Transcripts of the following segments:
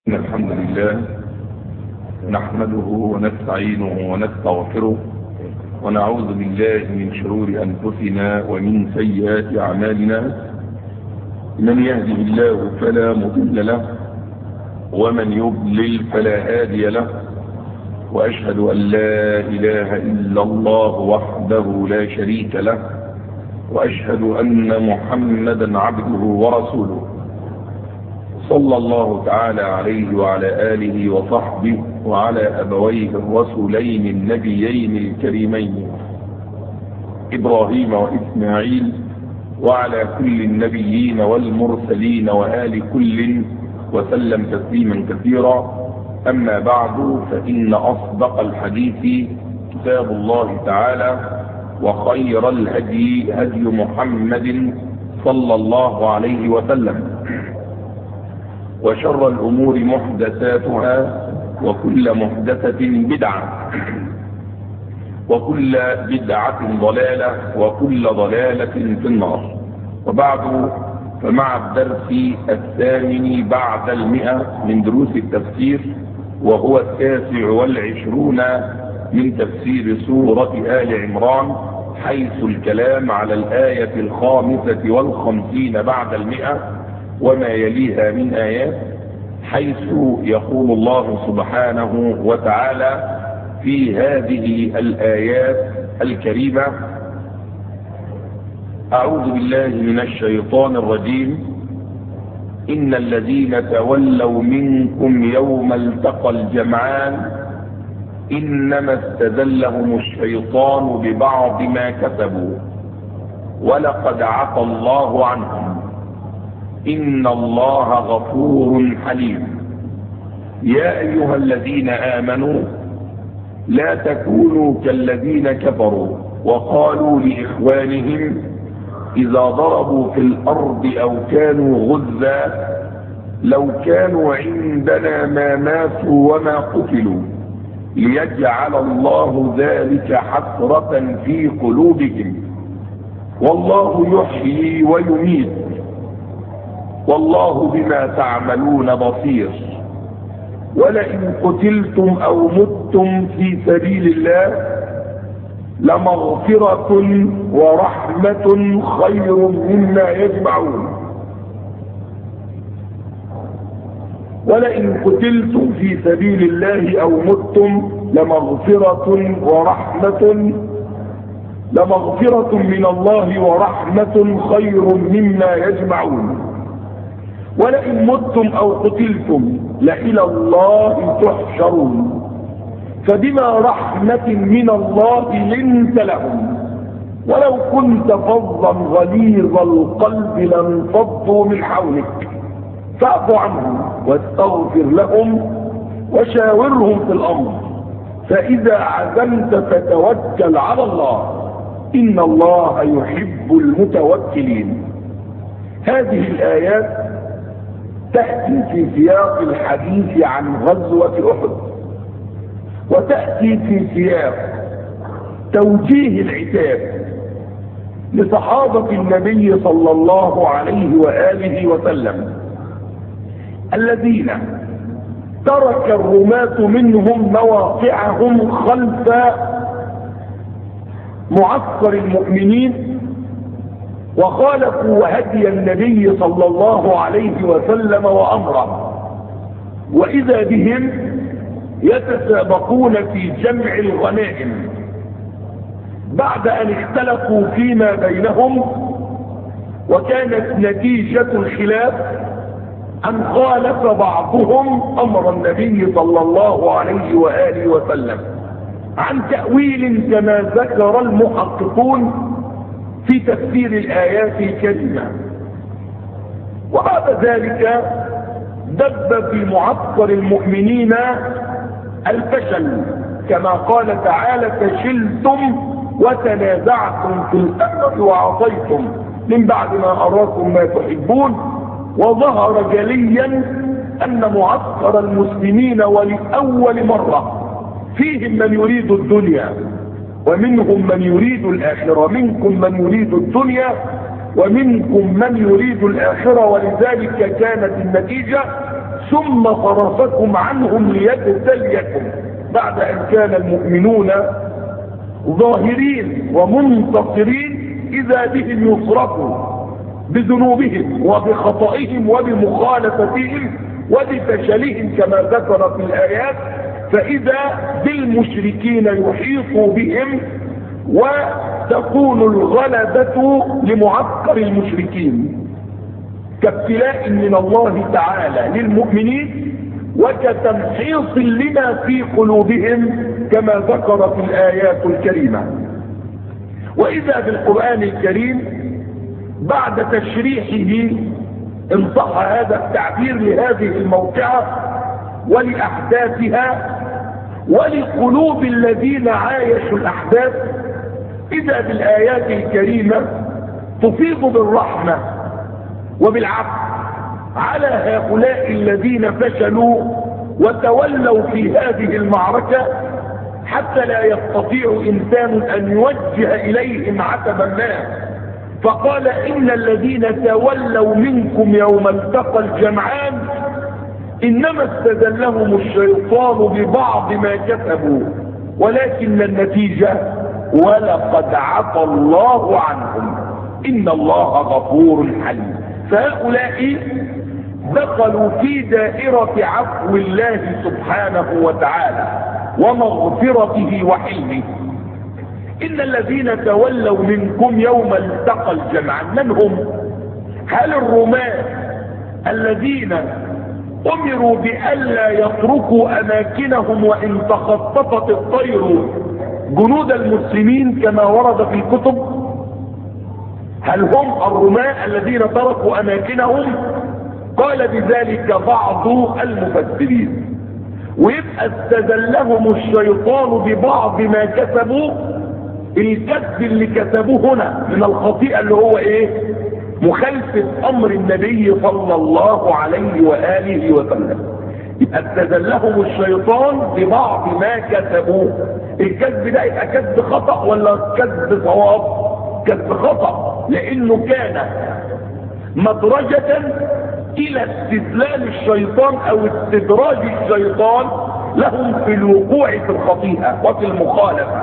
إن الحمد لله نحمده ونستعينه ونستغفره ونعوذ بالله من شرور أنفسنا ومن سيئات أعمالنا. من يهده الله فلا مضل له ومن يضلل فلا هادي له، وأشهد أن لا إله إلا الله وحده لا شريك له، وأشهد أن محمدا عبده ورسوله صلى الله تعالى عليه وعلى آله وصحبه وعلى أبويه الرسولين النبيين الكريمين إبراهيم وإسماعيل وعلى كل النبيين والمرسلين وآل كل وسلم تسليما كثيرا. أما بعد، فإن أصدق الحديث كتاب الله تعالى، وخير الهدي هدي محمد صلى الله عليه وسلم، وشر الأمور محدثاتها، وكل محدثة بدعة، وكل بدعة ضلالة، وكل ضلالة في النار. وبعد، فمع الدرس الثامن بعد 100 من دروس التفسير، وهو 29 من تفسير سورة آل عمران، حيث الكلام على الآية 55 بعد 100 وما يليها من آيات، حيث يقول الله سبحانه وتعالى في هذه الآيات الكريمة: أعوذ بالله من الشيطان الرجيم. إن الذين تولوا منكم يوم التقى الجمعان إنما استزلهم الشيطان ببعض ما كسبوا ولقد عفى الله عنهم إن الله غفور حليم. يا أيها الذين آمنوا لا تكونوا كالذين كفروا وقالوا لإخوانهم إذا ضربوا في الأرض أو كانوا غزا لو كانوا عندنا ما ماتوا وما قتلوا ليجعل الله ذلك حسرة في قلوبهم والله يحيي ويميت والله بما تعملون بصير. ولئن قتلتم أو متم في سبيل الله لمغفرة ورحمة خير مما يجمعون. ولئن قتلتم في سبيل الله أو متم لمغفرة من الله ورحمة خير مما يجمعون. ولئن متم أو قتلتم لإلى الله تحشرون. فبما رحمة من الله لنت لهم ولو كنت فظا غليظ القلب لانفضوا من حولك فاعف عنهم واستغفر لهم وشاورهم في الأمر فإذا عزمت فتوكل على الله إن الله يحب المتوكلين. هذه الآيات تأتي في سياق الحديث عن غزوة أحد، وتأتي في سياق توجيه العتاب لصحابة النبي صلى الله عليه وآله وسلم الذين ترك الرماة منهم مواقعهم خلف معسكر المؤمنين وخالفوا هدي النبي صلى الله عليه وسلم وأمره، وإذا بهم يتسابقون في جمع الغنائم بعد أن اختلفوا فيما بينهم. وكانت نتيجة الخلاف أن خالف بعضهم أمر النبي صلى الله عليه وآله وسلم عن تأويل كما ذكر المحققون في تفسير الآيات الكريمة. وبعد ذلك دب في معسكر المؤمنين الفشل كما قال تعالى: فشلتم وتنازعتم في الأمر وعصيتم من بعد ما أراكم ما تحبون. وظهر جليا أن معسكر المسلمين ولأول مرة فيهم من يريد الدنيا ومنهم من يريد الآخرة، منكم من يريد الدنيا ومنكم من يريد الآخرة. ولذلك كانت النتيجة ثم صرفكم عنهم ليبتليكم بعد أن كان المؤمنون ظاهرين ومنتصرين إذا بهم يصرفوا بذنوبهم وبخطئهم وبمخالفتهم وبفشلهم كما ذكر في الآيات، فإذا بالمشركين يحيط بهم وتكون الغلبة لمعسكر المشركين كابتلاء من الله تعالى للمؤمنين وكتمحيص لما في قلوبهم كما ذكر في الآيات الكريمة. وإذا بالقرآن الكريم بعد تشريحه إن صح هذا التعبير لهذه الموقعة ولأحداثها ولقلوب الذين عايشوا الأحداث، إذا بالآيات الكريمة تفيض بالرحمة وبالعفو على هؤلاء الذين فشلوا وتولوا في هذه المعركة حتى لا يستطيع إنسان أن يوجه إليهم عتبا ما، فقال إن الذين تولوا منكم يوم التقى الجمعان إنما استزلهم الشيطان ببعض ما كسبوا ولكن النتيجة ولقد عفى الله عنهم إن الله غفور حليم. فهؤلاء دخلوا في دائرة عفو الله سبحانه وتعالى ومغفرته وحلمه. إن الذين تولوا منكم يوم التقى الجمعان من هم؟ هل الرماة الذين أمروا بألا يتركوا أماكنهم وإن تخطفت الطير جنود المسلمين كما ورد في الكتب؟ هل هم الرماة الذين تركوا أماكنهم؟ قال بذلك بعض المفسرين. ويبقى استزلهم الشيطان ببعض ما كسبوا، الكسب اللي كسبوه هنا من الخطيئة اللي هو ايه؟ مخالفة امر النبي صلى الله عليه وآله وسلم. يبقى استزلهم الشيطان ببعض ما كسبوا. الكسب ده يبقى كسب خطأ ولا كسب صواب؟ كسب خطأ، لانه كان مدرجة الى استذلال الشيطان او استدراج الشيطان لهم في الوقوع في الخطيئة وفي المخالفة.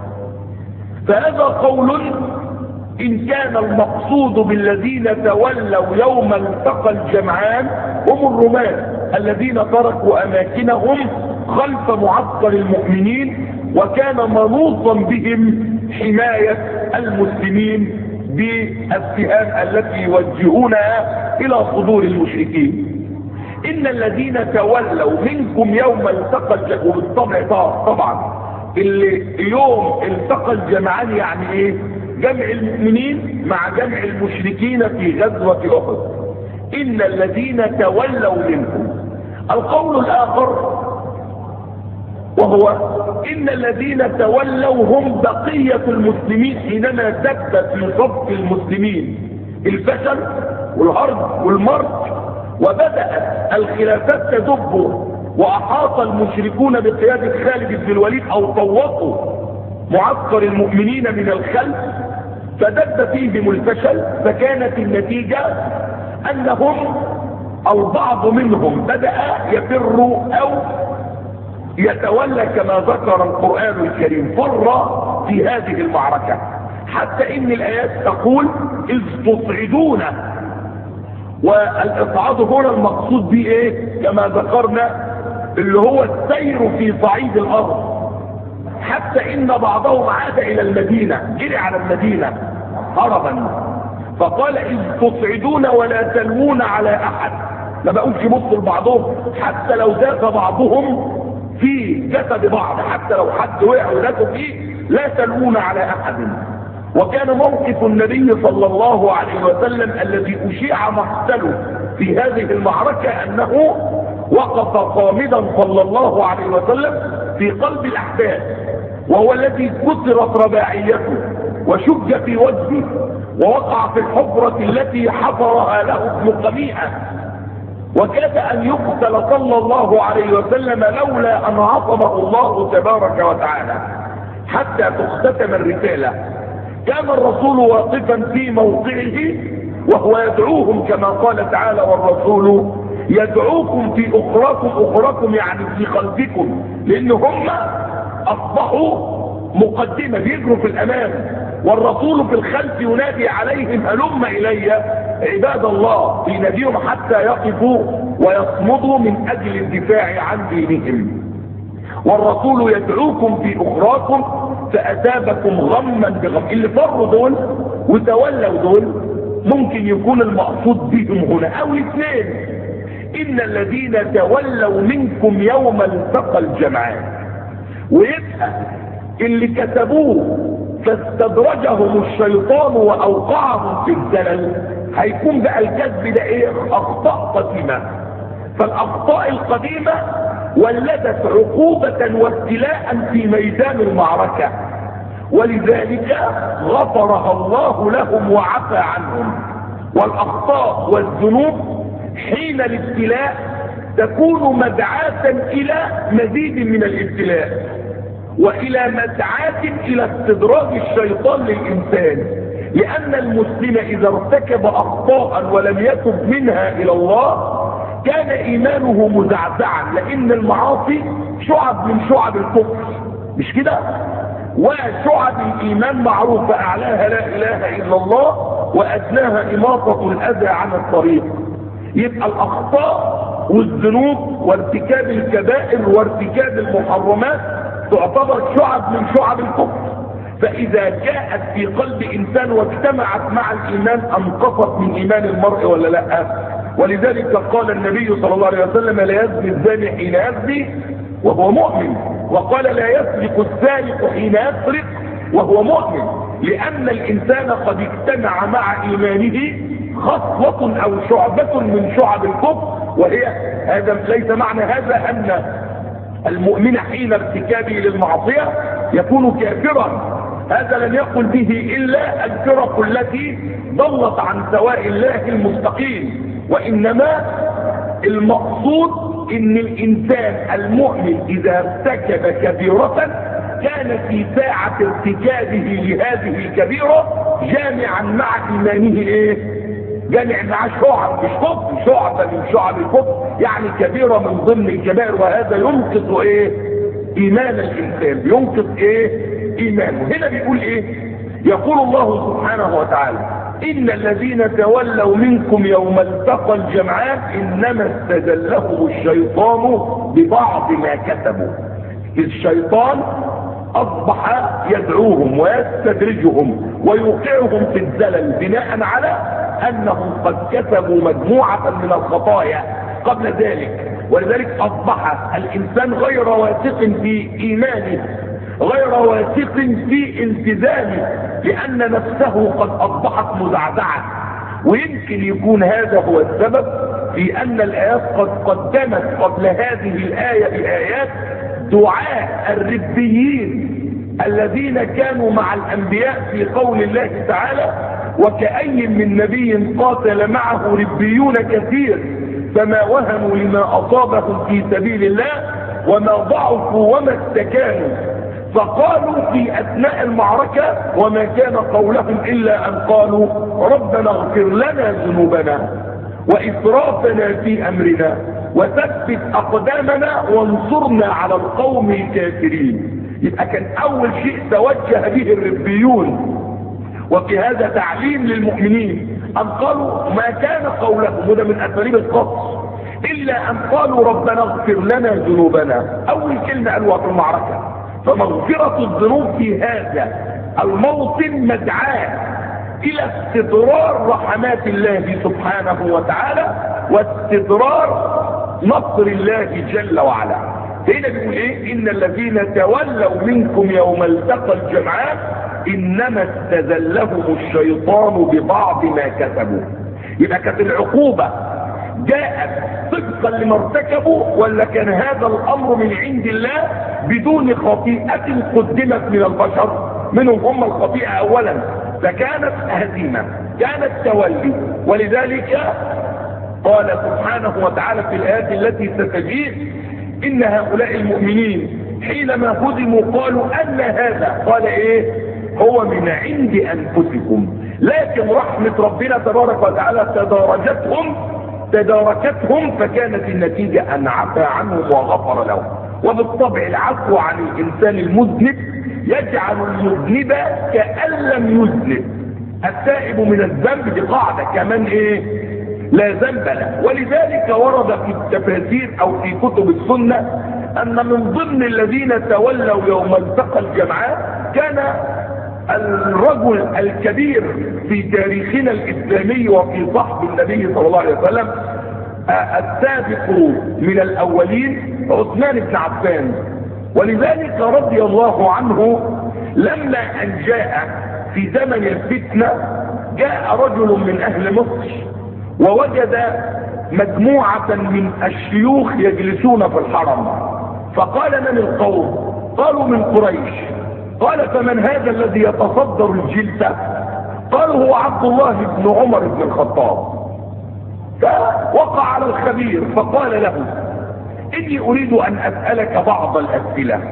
فهذا قول إن كان المقصود بالذين تولوا يوم التقى الجمعان هم الرماة الذين تركوا أماكنهم خلف معسكر المؤمنين، وكان منوطا بهم حماية المسلمين بالسهام التي يوجهونها إلى صدور المشركين. إن الذين تولوا منكم يوم التقى الجمعان، وبالطبع طبعا اللي يوم التقى الجمعان يعني ايه؟ جمع المؤمنين مع جمع المشركين في غزوة أحد. إن الذين تولوا منكم. القول الآخر وهو إن الذين تولوا هم بقية المسلمين حينما دب في صف المسلمين الفشل والهرب والمرج وبدأت الخلافات تدب وأحاط المشركون بقيادة خالد بن الوليد أو طوقوا معسكر المؤمنين من الخلف فدب فيهم الفشل. فكانت النتيجة أنهم البعض منهم بدأ يفر أو يتولى كما ذكر القرآن الكريم فر في هذه المعركة، حتى إن الآيات تقول إذ تصعدون. والإصعاد هنا المقصود به إيه؟ كما ذكرنا اللي هو السير في صعيد الأرض، حتى إن بعضهم عاد إلى المدينة، جري على المدينة هربا. فقال إذ تصعدون ولا تلوون على أحد، ما بقولش بصوا لبعضهم حتى لو داس بعضهم في جسد بعض، حتى لو حد وقع وداسوا فيه لا تلوون على أحد. وكان موقف النبي صلى الله عليه وسلم الذي أشيع مقتله في هذه المعركة أنه وقف صامدا صلى الله عليه وسلم في قلب الأحداث، وهو الذي كسرت رباعيته وشج في وجهه ووقع في الحفرة التي حفرها له ابن قميئة، وكاد أن يقتل صلى الله عليه وسلم لولا أن عصمه الله تبارك وتعالى حتى تختتم الرسالة. كان الرسول واقفا في موقعه وهو يدعوهم كما قال تعالى والرسول يدعوكم في اخراكم يعني في قلبكم، لان هم اصبحوا مقدمة بيجروا في الامام، والرسول في الخلف ينادي عليهم هلم الي عباد الله، يناديهم حتى يقفوا ويصمدوا من اجل الدفاع عن دينهم. والرسول يدعوكم في اخراكم فاثابكم غما بغم. اللي فروا دول وتولوا دول ممكن يكون المقصود بهم هنا او الاثنين، ان الذين تولوا منكم يوم التقى الجمعان. ويبقى اللي كتبوه فاستدرجهم الشيطان واوقعهم في الزلل، هيكون بقى الكذب ده ايه؟ اخطاء قديمه. فالاخطاء القديمه ولدت عقوبه وابتلاء في ميدان المعركه، ولذلك غفرها الله لهم وعفى عنهم. والاخطاء والذنوب حين الابتلاء تكون مدعاة الى مزيد من الابتلاء، والى مدعاة الى استدراج الشيطان للانسان، لان المسلم اذا ارتكب اخطاء ولم يتب منها الى الله كان ايمانه مزعزعا، لان المعاصي شعب من شعب الكفر، مش كده؟ وشعب الايمان معروفة، اعلاها لا اله الا الله وادناها اماطة الاذى عن الطريق. يبقى الاخطاء والذنوب وارتكاب الكبائر وارتكاب المحرمات تعتبر شعب من شعب الكفر، فاذا جاءت في قلب انسان واجتمعت مع الايمان انقصت من ايمان المرء ولا لا؟ ولذلك قال النبي صلى الله عليه وسلم لا يزني الزاني حين يزني وهو مؤمن، وقال لا يسرق السارق حين يسرق وهو مؤمن، لان الانسان قد اجتمع مع ايمانه خصلة او شعبة من شعب الكفر، وهي هذا ليس معنى هذا ان المؤمن حين ارتكابه للمعصية يكون كافرا، هذا لم يقل به الا الفرق التي ضلت عن سواء الله المستقيم، وانما المقصود ان الانسان المؤمن اذا ارتكب كبيرة كان في ساعة ارتكابه لهذه الكبيرة جامعا مع ايمانه ايه؟ جامع مع شعب، مش كفر، شعبة من شعب الكفر، يعني كبيرة من ضمن الكبائر، وهذا ينقص ايه؟ ايمان الانسان، ينقص ايه؟ ايمانه. هنا بيقول ايه؟ يقول الله سبحانه وتعالى ان الذين تولوا منكم يوم التقى الجمعان انما استزلهم الشيطان ببعض ما كسبوا. الشيطان اصبح يدعوهم ويستدرجهم ويوقعهم في الزلل بناء على انهم قد كسبوا مجموعة من الخطايا قبل ذلك، ولذلك اصبح الانسان غير واثق في ايمانه، غير واثق في التزامه، لان نفسه قد اصبحت مزعزعة. ويمكن يكون هذا هو السبب في ان الايات قد قدمت قبل هذه الاية بايات دعاء الربيين الذين كانوا مع الانبياء في قول الله تعالى وكأي من نبي قاتل معه ربيون كثير فما وهنوا لما اصابهم في سبيل الله وما ضعفوا وما استكانوا، فقالوا في اثناء المعركة وما كان قولهم الا ان قالوا ربنا اغفر لنا ذنوبنا واسرافنا في امرنا وثبت اقدامنا وانصرنا على القوم الكافرين. يبقى كان اول شيء توجه به الربيون، وفي هذا تعليم للمؤمنين ان قالوا ما كان قولهم، وده من اساليب القصص، الا ان قالوا ربنا اغفر لنا ذنوبنا. اول كلمة قالوها في المعركة. فمغفرة الذنوب في هذا الموطن مدعاة الى استدرار رحمات الله سبحانه وتعالى واستدرار نصر الله جل وعلا. هنا بيقول ايه؟ ان الذين تولوا منكم يوم التقى الجمعان انما استزلهم الشيطان ببعض ما كسبوا. يبقى كانت العقوبة جاءت طبقا لما ارتكبوا ولا كان هذا الامر من عند الله بدون خطيئة قدمت من البشر؟ منهم هم الخطيئة اولا، فكانت هزيمة، كانت تولي. ولذلك قال سبحانه وتعالى في الآيات التي ستجيء ان هؤلاء المؤمنين حينما هزموا قالوا ان هذا، قال ايه؟ هو من عند انفسكم، لكن رحمة ربنا تبارك وتعالى تدارجتهم تداركتهم، فكانت النتيجة أن عفى عنهم وغفر لهم. وبالطبع العفو عن الإنسان المذنب يجعل المذنب كأن لم يذنب. التائب من الذنب دي قاعدة كمان ايه؟ لا ذنب له. ولذلك ورد في التفاسير او في كتب السنة ان من ضمن الذين تولوا يوم التقى الجمعان كان الرجل الكبير في تاريخنا الاسلامي وفي صحب النبي صلى الله عليه وسلم، السابق من الاولين، عثمان بن عفان. ولذلك رضي الله عنه لما ان جاء في زمن الفتنة جاء رجل من اهل مصر ووجد مجموعة من الشيوخ يجلسون في الحرم، فقال من القوم؟ قالوا من قريش. قال فمن هذا الذي يتصدر الجلسة؟ قالوا هو عبد الله بن عمر بن الخطاب. فوقع على الخبير فقال له إني أريد أن أسألك بعض الأسئلة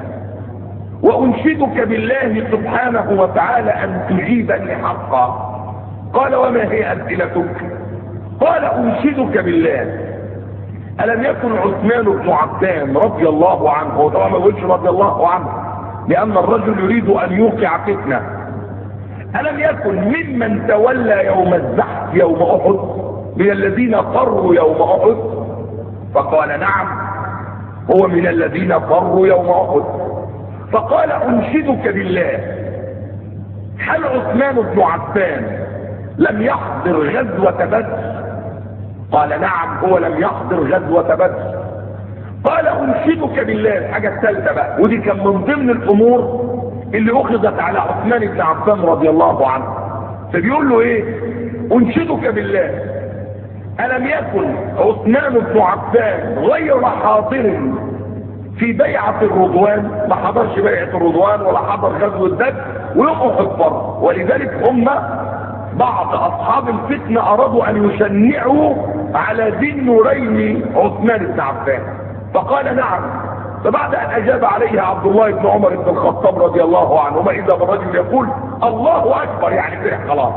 وأنشدك بالله سبحانه وتعالى أن تجيبني حقا. قال وما هي أسئلتك؟ قال أنشدك بالله ألم يكن عثمان بن عفان رضي الله عنه، وطبعا ما يقولش رضي الله عنه لأن الرجل يريد أن يوقع فتنة، ألم يكن ممن تولى يوم الزحف يوم أحد من الذين فروا يوم أحد؟ فقال نعم هو من الذين فروا يوم أحد. فقال أنشدك بالله هل عثمان بن عفان لم يحضر غزوة بدر؟ قال نعم هو لم يحضر غزوة بدر. قال أنشدك بالله الحاجة الثالثة بقى، ودي كان من ضمن الأمور اللي أخذت على عثمان بن عفان رضي الله عنه. فبيقول له إيه؟ أنشدك بالله ألم يكن عثمان بن عفان غير حاضر في بيعة الرضوان؟ ما حضرش بيعة الرضوان ولا حضر غزوة بدر ويوم أحد فرض. ولذلك هم بعض أصحاب الفتنة أرادوا أن يشنعوا على ذي النورين عثمان بن عفان، فقال نعم. فبعد أن أجاب عليه عبد الله بن عمر بن الخطاب رضي الله عنهما إذا بالرجل يقول الله أكبر، يعني فرح خلاص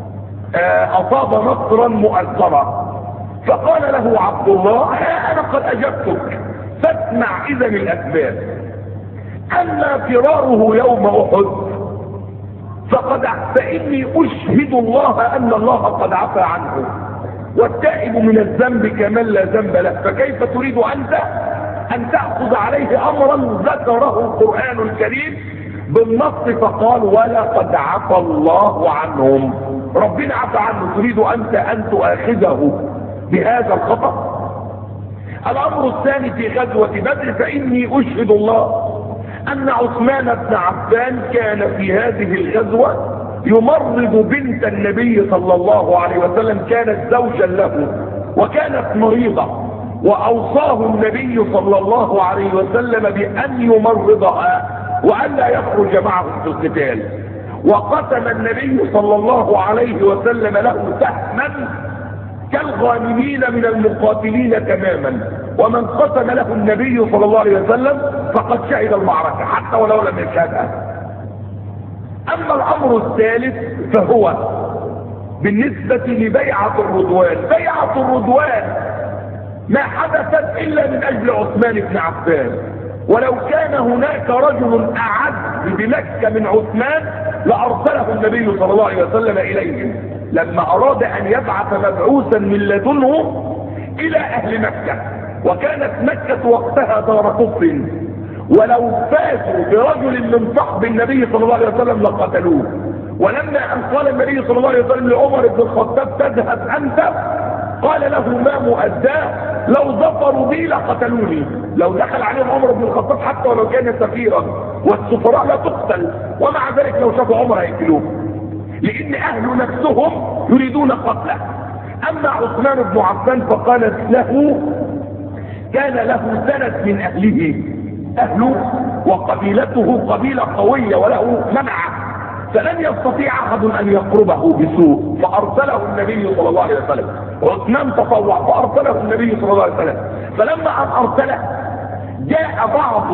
أصاب نصرا مؤثرا. فقال له عبد الله ها أنا قد أجبتك فاسمع إذا الأسباب. أما فراره يوم أحد فإني أشهد الله أن الله قد عفى عنه، والتائب من الذنب كمن لا ذنب له، فكيف تريد أنت أن تأخذ عليه أمرا ذكره القرآن الكريم بالنص فقال ولقد عفى الله عنهم، ربنا عفى عنه، تريد أنت أن تؤاخذه بهذا الخطأ؟ الأمر الثاني في غزوة بدر فإني أشهد الله أن عثمان بن عفان كان في هذه الغزوة يمرض بنت النبي صلى الله عليه وسلم، كانت زوجا له وكانت مريضة، وأوصاه النبي صلى الله عليه وسلم بأن يمرضها وأن لا يخرج معهم في القتال. وقسم النبي صلى الله عليه وسلم له سهما كالغانمين من المقاتلين تماما، ومن قسم له النبي صلى الله عليه وسلم فقد شهد المعركة حتى ولو لم يشهدها. أما الأمر الثالث فهو بالنسبة لبيعة الرضوان. بيعة الرضوان ما حدثت إلا من أجل عثمان بن عفان، ولو كان هناك رجل أعز بمكة من عثمان لأرسله النبي صلى الله عليه وسلم إليهم لما أراد أن يبعث مبعوثا من لدنه إلى أهل مكة، وكانت مكة وقتها دار كفر، ولو فاتوا برجل من صحب النبي صلى الله عليه وسلم لقتلوه. ولما أن قال النبي صلى الله عليه وسلم لعمر بن الخطاب تذهب أنت، قال له ما مؤداه لو ظفروا بي لقتلوني. لو دخل عليهم عمر بن الخطاب حتى ولو كان سفيرا والسفراء لا تقتل، ومع ذلك لو شافوا عمر هيقتلوه لأن أهل نفسهم يريدون قتله. أما عثمان بن عفان فقالت له كان له سند من أهله وقبيلته قبيلة قوية وله منعه، فلن يستطيع أحد أن يقربه بسوء، فأرسله النبي صلى الله عليه وسلم. عثمان تطوع فأرسله النبي صلى الله عليه وسلم. فلما أن أرسله جاء بعض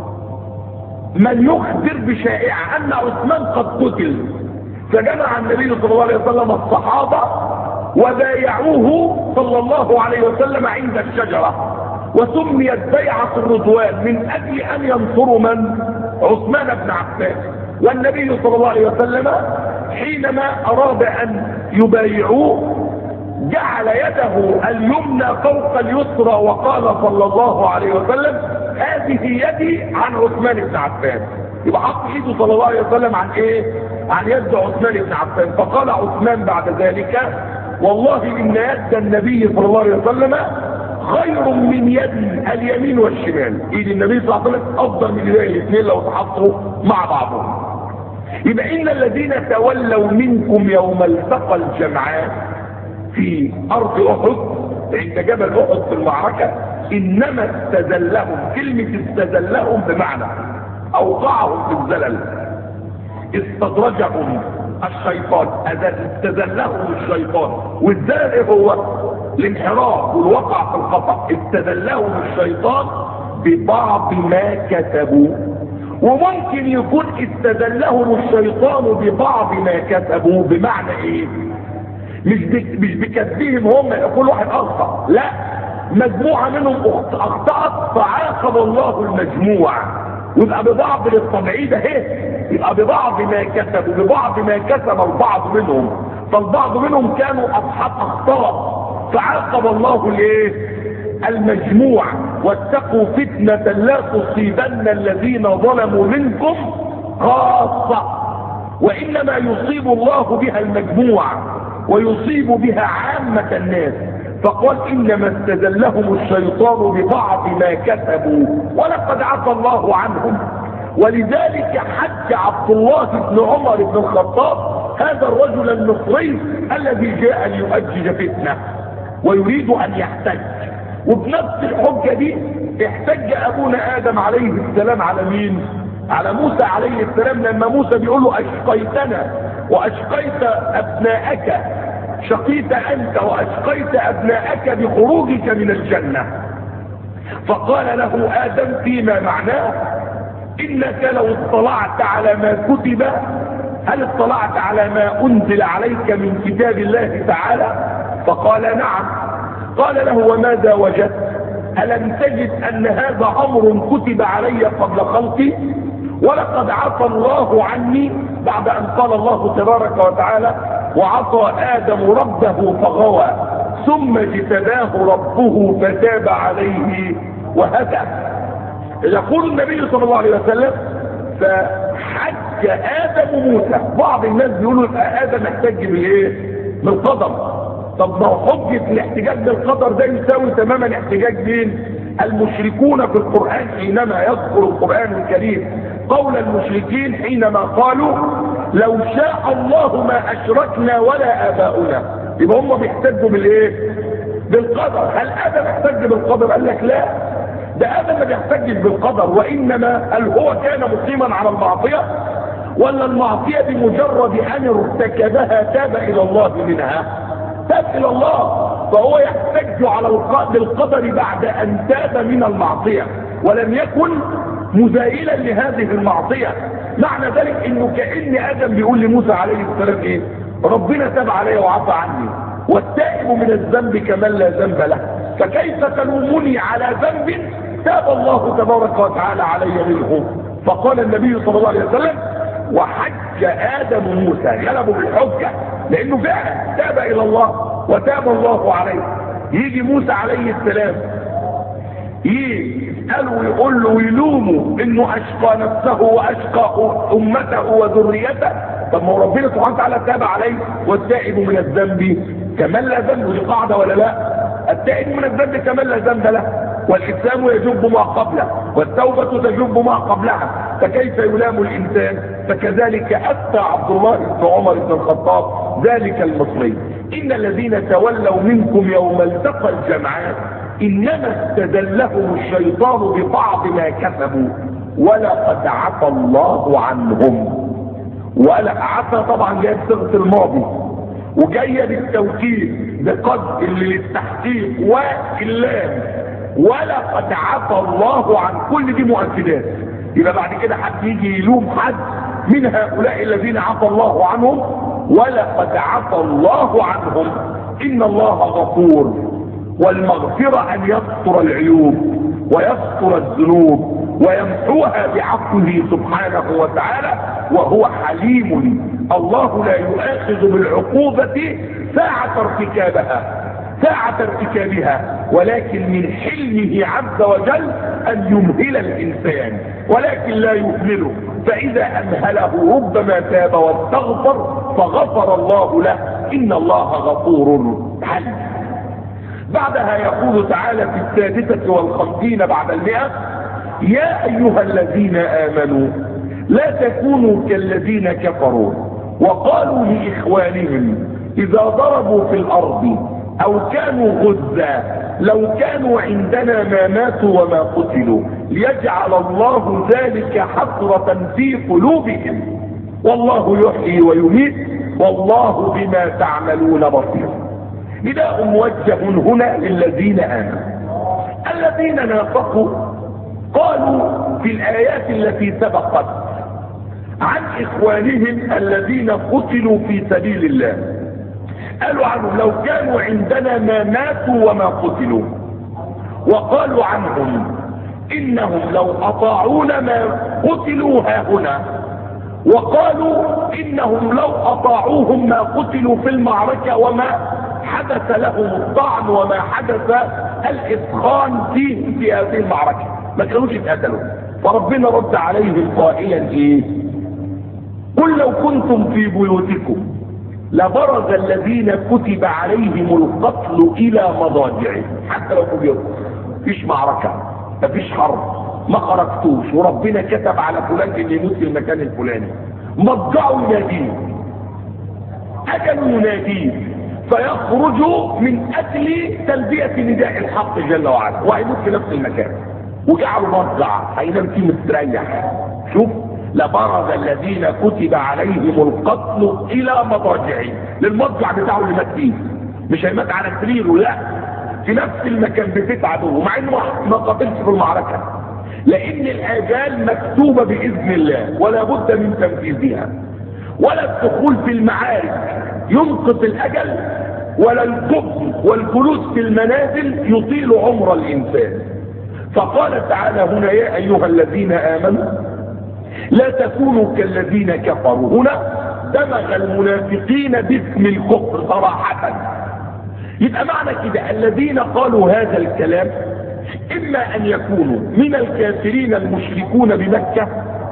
من يخبر بشائعة أن عثمان قد قتل، فجمع النبي صلى الله عليه وسلم الصحابة وبايعوه صلى الله عليه وسلم عند الشجرة، وسميت بيعة الرضوان من اجل ان ينصروا من؟ عثمان بن عفان. والنبي صلى الله عليه وسلم حينما اراد ان يبايعوه جعل يده اليمنى فوق اليسرى وقال صلى الله عليه وسلم هذه يدي عن عثمان بن عفان. يبقى حط ايده صلى الله عليه وسلم عن ايه؟ عن يد عثمان بن عفان. فقال عثمان بعد ذلك والله ان يد النبي صلى الله عليه وسلم خير من يد اليمين والشمال. ايد النبي صلى الله عليه وسلم افضل من ايديه الاثنين لو تحطوا مع بعضهم. يبقى ان الذين تولوا منكم يوم التقى الجمعان في ارض احد عند جبل احد في المعركة انما استزلهم. كلمة استزلهم بمعنى اوقعهم في الزلل، استدرجهم الشيطان، استزلهم الشيطان. والزلل هو الانحراف والوقع في الخطأ. استزلهم الشيطان ببعض ما كتبوا. وممكن يكون استزلهم الشيطان ببعض ما كتبوا بمعنى ايه؟ مش بكذبهم هم كل واحد اخطأ، لا، مجموعة منهم اخطأت فعاقب الله المجموع. ويبقى ببعض للطبيعي ده ايه؟ يبقى ببعض ما كسبوا، ببعض ما كسب البعض منهم. فالبعض منهم كانوا اصحاب اخطاء فعاقب الله الايه؟ المجموع. واتقوا فتنة لا تصيبن الذين ظلموا منكم خاصة، وانما يصيب الله بها المجموع ويصيب بها عامة الناس. فقال انما استزلهم الشيطان ببعض ما كسبوا ولقد عفى الله عنهم. ولذلك حج عبد الله بن عمر بن الخطاب هذا الرجل المصري الذي جاء ليؤجج فتنة ويريد ان يحتج. وبنفس الحجة دي احتج ابونا ادم عليه السلام على مين؟ على موسى عليه السلام، لما موسى بيقول له اشقيتنا واشقيت ابناءك، شقيت انت واشقيت ابناءك بخروجك من الجنة. فقال له ادم فيما معناه انك لو اطلعت على ما كتب، هل اطلعت على ما انزل عليك من كتاب الله تعالى؟ فقال نعم. قال له وماذا وجدت؟ ألم تجد أن هذا أمر كتب علي قبل خلقي؟ ولقد عفى الله عني، بعد أن قال الله تبارك وتعالى وعصى آدم ربه فغوى ثم اجتباه ربه فتاب عليه وهدى. يقول النبي صلى الله عليه وسلم فحج آدم موسى. بعض الناس بيقولوا آدم احتج بالايه؟ بالقدر. طب ما هو حجة الاحتجاج بالقدر ده يساوي تماما احتجاج مين؟ المشركون في القرآن حينما يذكر القرآن الكريم قول المشركين حينما قالوا لو شاء الله ما اشركنا ولا اباؤنا. يبقى هم بيحتجوا بالايه؟ بالقدر. هل ادم احتج بالقدر؟ قال لك لا، ده ادم ما بيحتجش بالقدر، وانما هل هو كان مقيما على المعصية ولا المعصية بمجرد ان ارتكبها تاب الى الله منها؟ تاب الى الله. فهو يحتج على بالقدر بعد ان تاب من المعصية ولم يكن مزايلا لهذه المعصية. معنى ذلك انه كأن ادم بيقول لموسى عليه السلام ايه؟ ربنا تاب علي وعفى عني، والتائب من الذنب كمن لا ذنب له، فكيف تلومني على ذنب تاب الله تبارك وتعالى علي منه؟ فقال النبي صلى الله عليه وسلم وحج ادم موسى، غلبوا بالحجة لانه فعلا تاب الى الله وتاب الله عليه. يجي موسى عليه السلام يسأله ويقول له ويلومه انه اشقى نفسه واشقى امته وذريته. طب ما ربنا سبحانه وتعالى تاب عليه، والتائب من الذنب كمن لا ذنب. دي قاعده ولا لا؟ التائب من الذنب كمن لا ذنب له، والإسلام يجب ما قبله، والتوبة تجب ما قبلها، فكيف يلام الإنسان؟ فكذلك أفتى عبد الله بن عمر بن الخطاب ذلك المصري إن الذين تولوا منكم يوم التقى الجمعان إنما استدلهم الشيطان ببعض ما كسبوا ولقد عفى الله عنهم. ولا عفى طبعا جاءت صيغة الماضي وجايه بالتوكيد بقد اللي للتحقيق واللام، ولقد عفى الله عن كل دي مؤكدات. يبقى بعد كده حد يجي يلوم حد من هؤلاء الذين عفى الله عنهم ولقد عفى الله عنهم إن الله غفور. والمغفرة أن يستر العيوب ويستر الذنوب ويمحوها بعفوه سبحانه وتعالى، وهو حليم. الله لا يؤاخذ بالعقوبة ساعة ارتكابها، ولكن من حلمه عز وجل أن يمهل الإنسان، ولكن لا يهمله، فإذا أمهله ربما تاب واستغفر فغفر الله له، إن الله غفور حليم. بعدها يقول تعالى في 56 بعد 100: يا أيها الذين آمنوا لا تكونوا كالذين كفروا وقالوا لإخوانهم إذا ضربوا في الأرض أو كانوا غزا لو كانوا عندنا ما ماتوا وما قتلوا ليجعل الله ذلك حسرة في قلوبهم والله يحيي ويميت والله بما تعملون بصير. نداء موجه هنا للذين آمنوا. الذين نافقوا قالوا في الآيات التي سبقت عن إخوانهم الذين قتلوا في سبيل الله، قالوا عنهم لو كانوا عندنا ما ماتوا وما قتلوا، وقالوا عنهم إنهم لو أطاعونا ما قتلوا هاهنا، وقالوا إنهم لو أطاعوهم ما قتلوا في المعركة وما حدث لهم الطعن وما حدث الإسخان في هذه المعركة ما كانوش اتقتلوا. فربنا رد عليهم قائلا ايه؟ قل لو كنتم في بيوتكم لبرز الذين كتب عليهم القتل الى مضاجعهم. حتى لو في بيوتكم مفيش معركة مفيش حرب ما خرجتوش وربنا كتب على فلان ان يموت في المكان الفلاني، مضجعوا يناديه، اجلوا يناديه فيخرجوا من اجل تلبية نداء الحق جل وعلا، وهيموت في نفس المكان وجعلوا مضجع هينام فيه مستريح. شوف، لبرز الذين كتب عليهم القتل الى مضاجعهم، للمضجع بتاعه اللي مات فيه، مش هيمات على سريره، لا، في نفس المكان ببيت عدوه، مع انه ما قتلش في المعركة، لان الاجال مكتوبة باذن الله ولا بد من تنفيذها، ولا الدخول في المعارك ينقص الاجل، ولا الجبن والجلوس في المنازل يطيل عمر الانسان. فقال تعالى هنا يا ايها الذين امنوا لا تكونوا كالذين كفروا. هنا دمج المنافقين باسم الكفر صراحة. يبقى معنى كده الذين قالوا هذا الكلام اما ان يكونوا من الكافرين المشركون بمكة،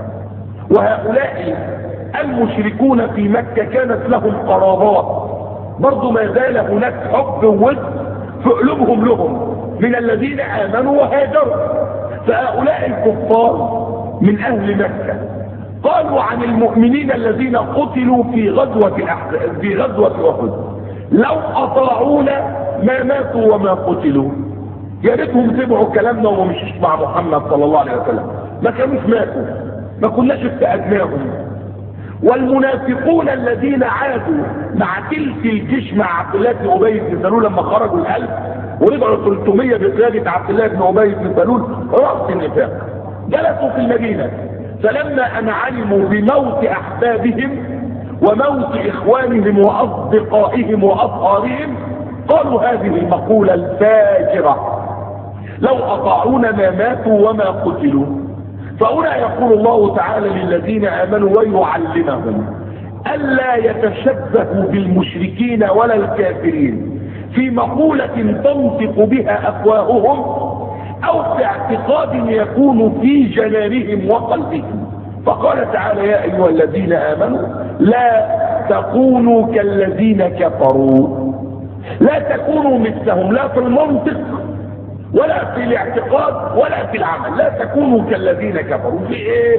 وهؤلاء المشركون في مكة كانت لهم قرابات، برضو ما زال هناك حب وود في قلوبهم لهم من الذين آمنوا وهاجروا. فهؤلاء الكفار من أهل مكة قالوا عن المؤمنين الذين قتلوا في غزوة أحد لو أطاعونا ما ماتوا وما قتلوا. يا ريتهم سمعوا كلامنا ومشيش مع محمد صلى الله عليه وسلم، ما كانوش ماتوا، ما كناش افتقدناهم. والمنافقون الذين عادوا مع تلك الجيش مع عبد الله بن ابي بن سلول لما خرجوا 1000 ورجعوا 300 بقيادة عبد الله بن ابي بن سلول رأس النفاق، جلسوا في المدينة، فلما ان علموا بموت احبابهم وموت اخوانهم واصدقائهم واطهارهم قالوا هذه المقولة الفاجرة: لو اطاعونا ما ماتوا وما قتلوا. فهنا يقول الله تعالى للذين امنوا ويعلمهم الا يتشبهوا بالمشركين ولا الكافرين في مقولة تنطق بها افواههم او في اعتقاد يكون في جنانهم وقلبهم. فقال تعالى يا ايها الذين امنوا لا تكونوا كالذين كفروا، لا تكونوا مثلهم، لا في المنطق ولا في الاعتقاد ولا في العمل، لا تكونوا كالذين كفروا. في ايه؟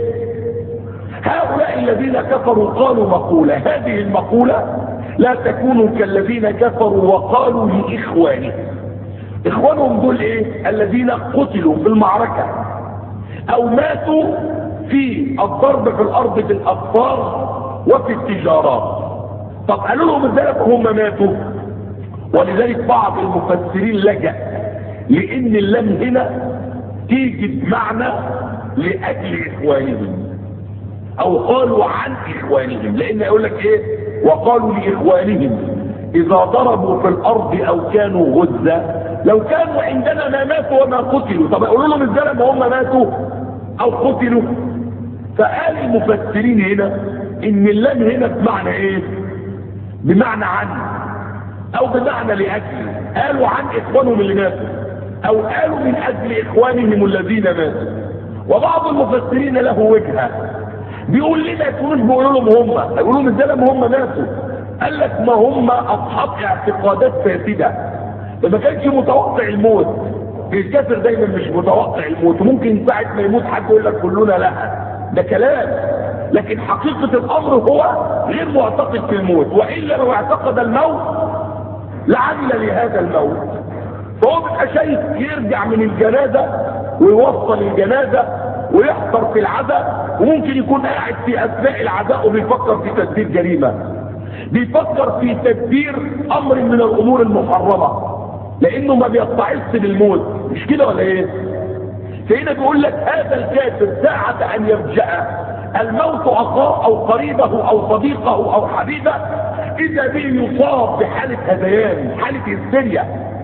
هؤلاء الذين كفروا قالوا مقولة، هذه المقولة لا تكونوا كالذين كفروا وقالوا لإخوانهم. إخوانهم دول ايه؟ الذين قتلوا في المعركة او ماتوا في الضرب في الارض بالأبصار وفي التجارات. طب قالوا لهم ذلك هم ماتوا، ولذلك بعض المفسرين لجأ لان اللام هنا تيجي بمعنى لاجل اخوانهم او قالوا عن اخوانهم، لان يقول لك ايه وقالوا لإخوانهم إذا ضربوا في الأرض أو كانوا غزا لو كانوا عندنا ما ماتوا وما قتلوا. طب يقولوا لهم ازاي ما هم ماتوا أو قتلوا؟ فقال المفسرين هنا إن اللام هنا بمعنى إيه؟ بمعنى عن أو بمعنى لأجل. قالوا عن إخوانهم اللي ماتوا أو قالوا من أجل إخوانهم الذين ماتوا. وبعض المفسرين له وجهة بيقول لي ما يكونوش بيقولوا لهم هم، يقولوا لهم ازاي ما هم ماتوا؟ قال لك ما هم اصحاب اعتقادات فاسده، فما كانش متوقع الموت. الكافر دايما مش متوقع الموت، وممكن ساعه ما يموت حد يقول لك كلنا لا، ده كلام. لكن حقيقه الامر هو غير معتقد في الموت، والا لو اعتقد الموت لعمل لهذا الموت. فهو بيبقى شايف يرجع من الجنازه ويوصل الجنازه ويحضر في العزاء، وممكن يكون قاعد في اثناء العزاء وبيفكر في تدبير جريمه، بيفكر في تدبير امر من الامور المحرمه، لانه ما بيتعظش بالموت. مش كده ولا ايه؟ فهنا بيقول لك هذا الكافر ساعة ان يفجأ الموت اخاه او قريبه او صديقه او حبيبه، اذا به يصاب بحالة هذيان، حالة هستيريا،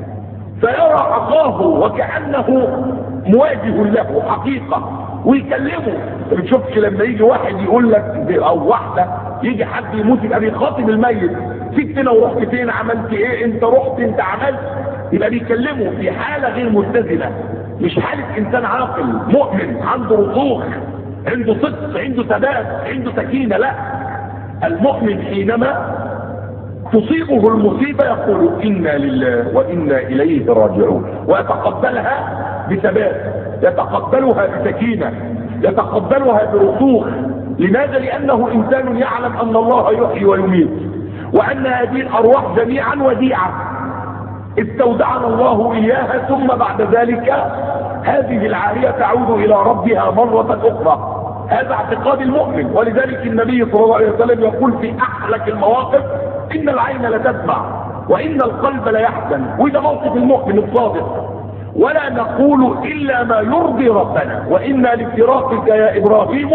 فيرى اخاه وكأنه مواجه له حقيقة ويكلمه. ما بتشوفش لما يجي واحد يقول لك او واحدة يجي حد يموت يبقى بيخاطب الميت، سبتنا ورحت فين، عملت ايه، انت رحت، انت عملت، يبقى بيكلمه في حالة غير متزنة، مش حالة انسان عاقل مؤمن عنده رسوخ، عنده صدق، عنده ثبات، عنده سكينة. لا، المؤمن حينما تصيبه المصيبة يقول إنا لله وإنا إليه راجعون، ويتقبلها بثبات، يتقبلها بسكينة، يتقبلها برسوخ. لماذا؟ لأنه إنسان يعلم أن الله يحيي ويميت، وأن هذه الأرواح جميعا وديعة استودعنا الله إياها، ثم بعد ذلك هذه العارية تعود إلى ربها مرة أخرى. هذا اعتقاد المؤمن. ولذلك النبي صلى الله عليه وسلم يقول في أحلك المواقف إن العين لتدمع وإن القلب ليحزن، وإذا موقف المؤمن الصادق. ولا نقول إلا ما يرضي ربنا وإنا لفراقك يا إبراهيم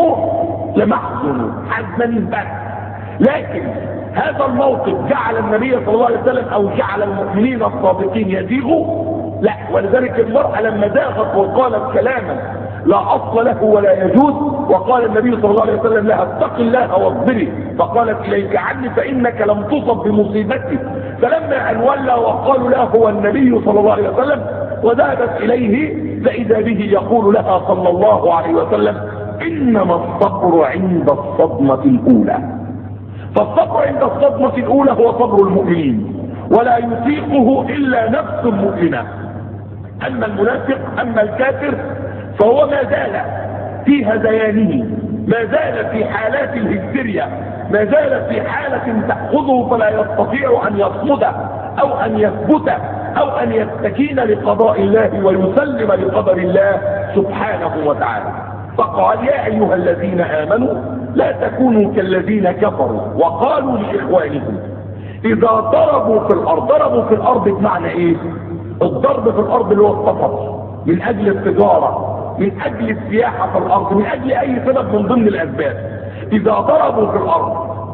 لمحزن، حزنا بس. لكن هذا الموقف جعل النبي صلى الله عليه وسلم أو جعل المؤمنين الصادقين يزيغوا؟ لا. ولذلك المرأة لما زاغت وقالت كلاما لا أصل له ولا يجوز، وقال النبي صلى الله عليه وسلم لها اتق الله واصبري، فقالت إليك عني فإنك لم تصب بمصيبتي. فلما أن ولى وقالوا له هو النبي صلى الله عليه وسلم وذهبت إليه فإذا به يقول لها صلى الله عليه وسلم إنما الصبر عند الصدمة الأولى. فالصبر عند الصدمة الأولى هو صبر المؤمنين، ولا يطيقه إلا نفس مؤمنة. أما المنافق، أما الكافر، فهو ما زال في هذيانه، ما زال في حالات الهستيريا، ما زال في حالة تأخذه فلا يستطيع أن يصمد أو أن يثبت أو أن يستكين لقضاء الله ويسلم لقدر الله سبحانه وتعالى. فقال يا أيها الذين آمنوا لا تكونوا كالذين كفروا وقالوا لإخوانهم إذا ضربوا في الأرض. ضربوا في الأرض بمعنى إيه؟ الضرب في الأرض اللي هو السفر من أجل التجارة، من أجل السياحة في الأرض، من أجل أي سبب من ضمن الأسباب. إذا ضربوا في الأرض،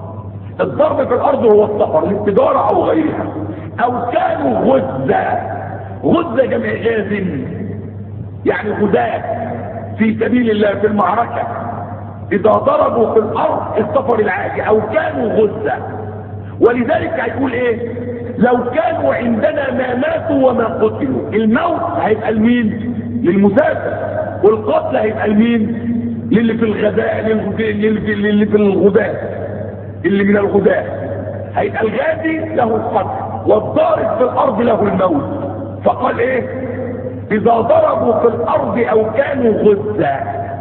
الضرب في الأرض هو السفر للتجارة أو غيرها، أو كانوا غزة. غزة جمع غاز، يعني غزاة في سبيل الله في المعركة. إذا ضربوا في الأرض السفر العادي، أو كانوا غزة. ولذلك هيقول إيه؟ لو كانوا عندنا ما ماتوا وما قتلوا. الموت هيبقى لمين؟ للمسافر، والقتل هيبقى لمين؟ للي في الغداء، للي في الغداء، اللي من الغداء. هيبقى الغازي له القتل والضارب في الارض له الموت. فقال ايه؟ اذا ضربوا في الارض او كانوا غزة.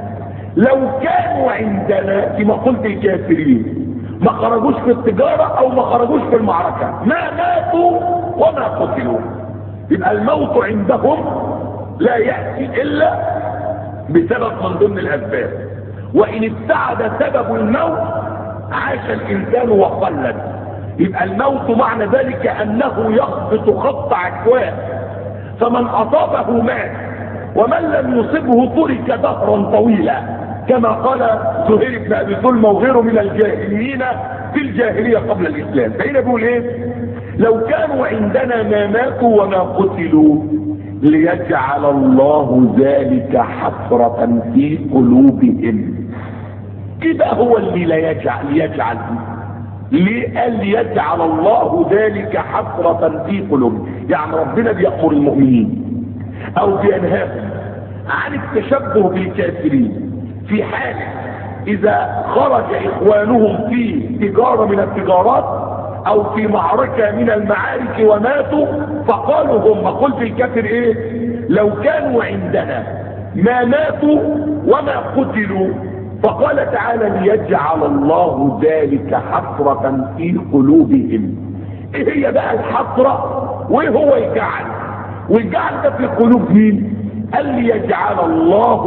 لو كانوا عندنا كما قلت الكافرين ما خرجوش في التجارة او ما خرجوش في المعركة، ما ماتوا وما قتلوا. يبقى الموت عندهم لا يأتي إلا بسبب من ضمن الأسباب. وإن ابتعد سبب الموت عاش الإنسان وخلد. يبقى الموت معنى ذلك أنه يخبط خط عشواء، فمن أصابه مات ومن لم يصبه ترك دهرا طويلا. كما قال زهير بن ابي سلمى وغيره من الجاهليين في الجاهليه قبل الاسلام. فهنا بيقول ايه؟ لو كانوا عندنا ما ماتوا وما قتلوا ليجعل الله ذلك حسرة في قلوبهم. كده هو اللي لا يجعل ليه قال ليجعل الله ذلك حسرة في قلوبهم؟ يعني ربنا بيأمر المؤمنين او بينهاهم عن التشبه بالكافرين في حال اذا خرج اخوانهم في تجارة من التجارات او في معركة من المعارك وماتوا، فقالوا هم قلت الكافر ايه؟ لو كانوا عندنا ما ماتوا وما قتلوا. فقال تعالى ليجعل الله ذلك حسرة في قلوبهم. ايه هي بقى الحسرة وايه هو الجعل؟ والجعل ده في قلوب مين؟ قال ليجعل الله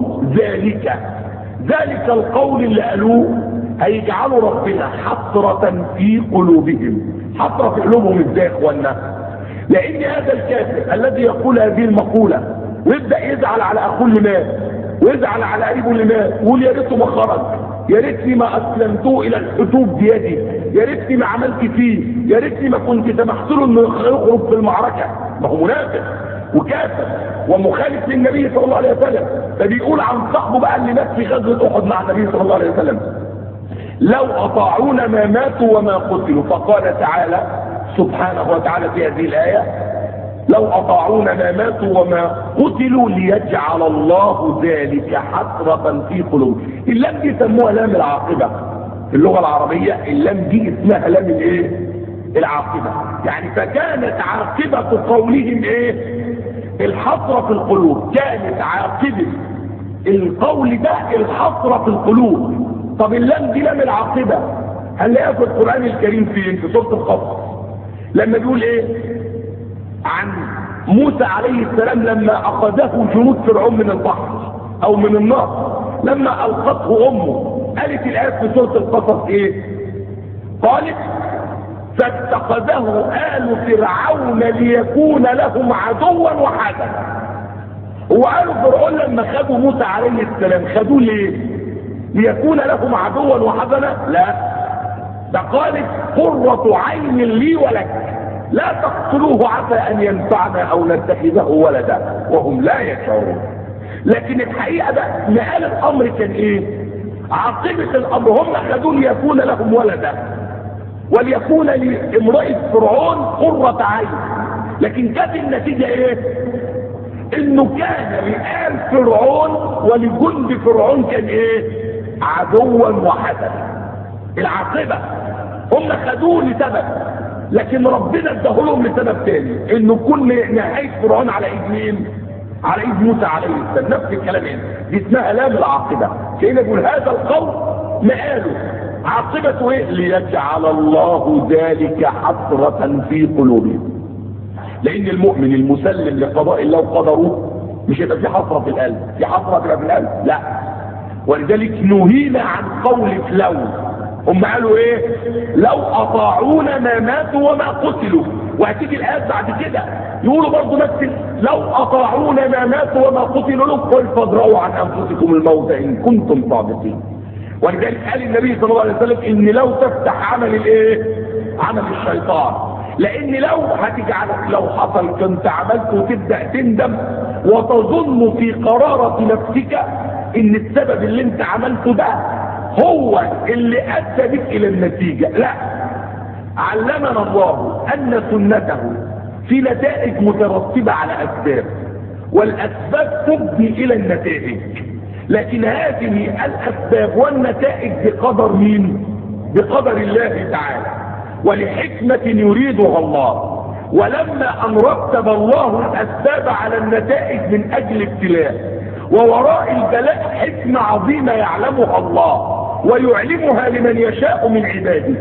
ذلك القول اللي قالوه هيجعلوا ربنا حسرة في قلوبهم. حسرة في قلوبهم ازاي يا اخوانا؟ لان هذا الكافر الذي يقول هذه المقولة ويبدأ يزعل على اخوه اللي مات ويزعل على قريبه اللي مات ويقول يا ريته ما خرج، يا ريتني ما اسلمته الى الحتوب بيدي، يا ريتني ما عملت فيه، يا ريتني ما كنت سمحت له انه يخرج في المعركة. ما هو منافق وكافر ومخالف للنبي صلى الله عليه وسلم. فبيقول عن صاحبه بقى اللي مات في غزوة احد مع النبي صلى الله عليه وسلم لو اطاعونا ما ماتوا وما قتلوا. فقال تعالى سبحانه وتعالى في هذه الآية لو اطاعونا ما ماتوا وما قتلوا ليجعل الله ذلك حسرة في قلوبهم. اللام دي سموها لام العاقبة في اللغة العربية. اللام دي اسمها لام الايه؟ العاقبة. يعني فكانت عاقبة قولهم ايه؟ الحسرة في القلوب. كانت عاقبة القول ده الحسرة في القلوب. طب اللام دي لام العاقبة هنلاقيها في القرآن الكريم في سورة القصص لما بيقول ايه عن موسى عليه السلام لما اخذه جنود فرعون من البحر او من النار لما القته امه. قالت الآية في سورة القصص ايه؟ قالت فاتخذه آل فرعون ليكون لهم عدوا وحزنا. وقالوا فرعون لما خدوا موسى عليه السلام خدوه ليه؟ ليكون لهم عدوا وحزنا؟ لا، ده قالت قرة عين لي ولك لا تقتلوه عسى ان ينفعنا او نتخذه ولدا وهم لا يشعرون. لكن الحقيقة ده مقال الامر كان ايه؟ عاقبة الامر هم خدوه ليكون لهم ولدا وليكون لامرأة فرعون قرة عين. لكن كانت النتيجة ايه؟ انه كان لآل فرعون ولجند فرعون كان ايه؟ عدوا وحسنا. العاقبة هم خدوه لسبب لكن ربنا اداهولهم لسبب تاني انه كل نهاية فرعون على ايد مين؟ على ايد موسى عليه السلام. نفس الكلام دي اسمها لام العاقبة. كأنه يقول هذا القول مقاله عاقبته ايه؟ ليجعل الله ذلك حسرة في قلوبهم. لان المؤمن المسلم لقضاء الله وقدره مش هيبقى في حسرة في القلب. في حسرة تبقى في القلب؟ لا. ولذلك نهينا عن قول لو. هم قالوا ايه؟ لو اطاعونا ما ماتوا وما قتلوا. وهتيجي الآيات بعد كده يقولوا برضه نفس لو اطاعونا ما ماتوا وما قتلوا لهم قل فادرؤوا عن انفسكم الموت ان كنتم صادقين. ولذلك قال النبي صلى الله عليه وسلم ان لو تفتح عمل الايه؟ عمل الشيطان. لان لو هتجعلك لو حصل كنت عملت وتبدأ تندم وتظن في قرارة نفسك ان السبب اللي انت عملته ده هو اللي ادى بك الى النتيجة. لا، علمنا الله ان سنته في نتائج مترتبة على اسباب والاسباب تفضي الى النتائج. لكن هذه الاسباب والنتائج بقدر مين؟ بقدر الله تعالى ولحكمة يريدها الله. ولما ان رتب الله الاسباب على النتائج من اجل ابتلاء ووراء البلاء حكمة عظيمة يعلمها الله ويعلمها لمن يشاء من عباده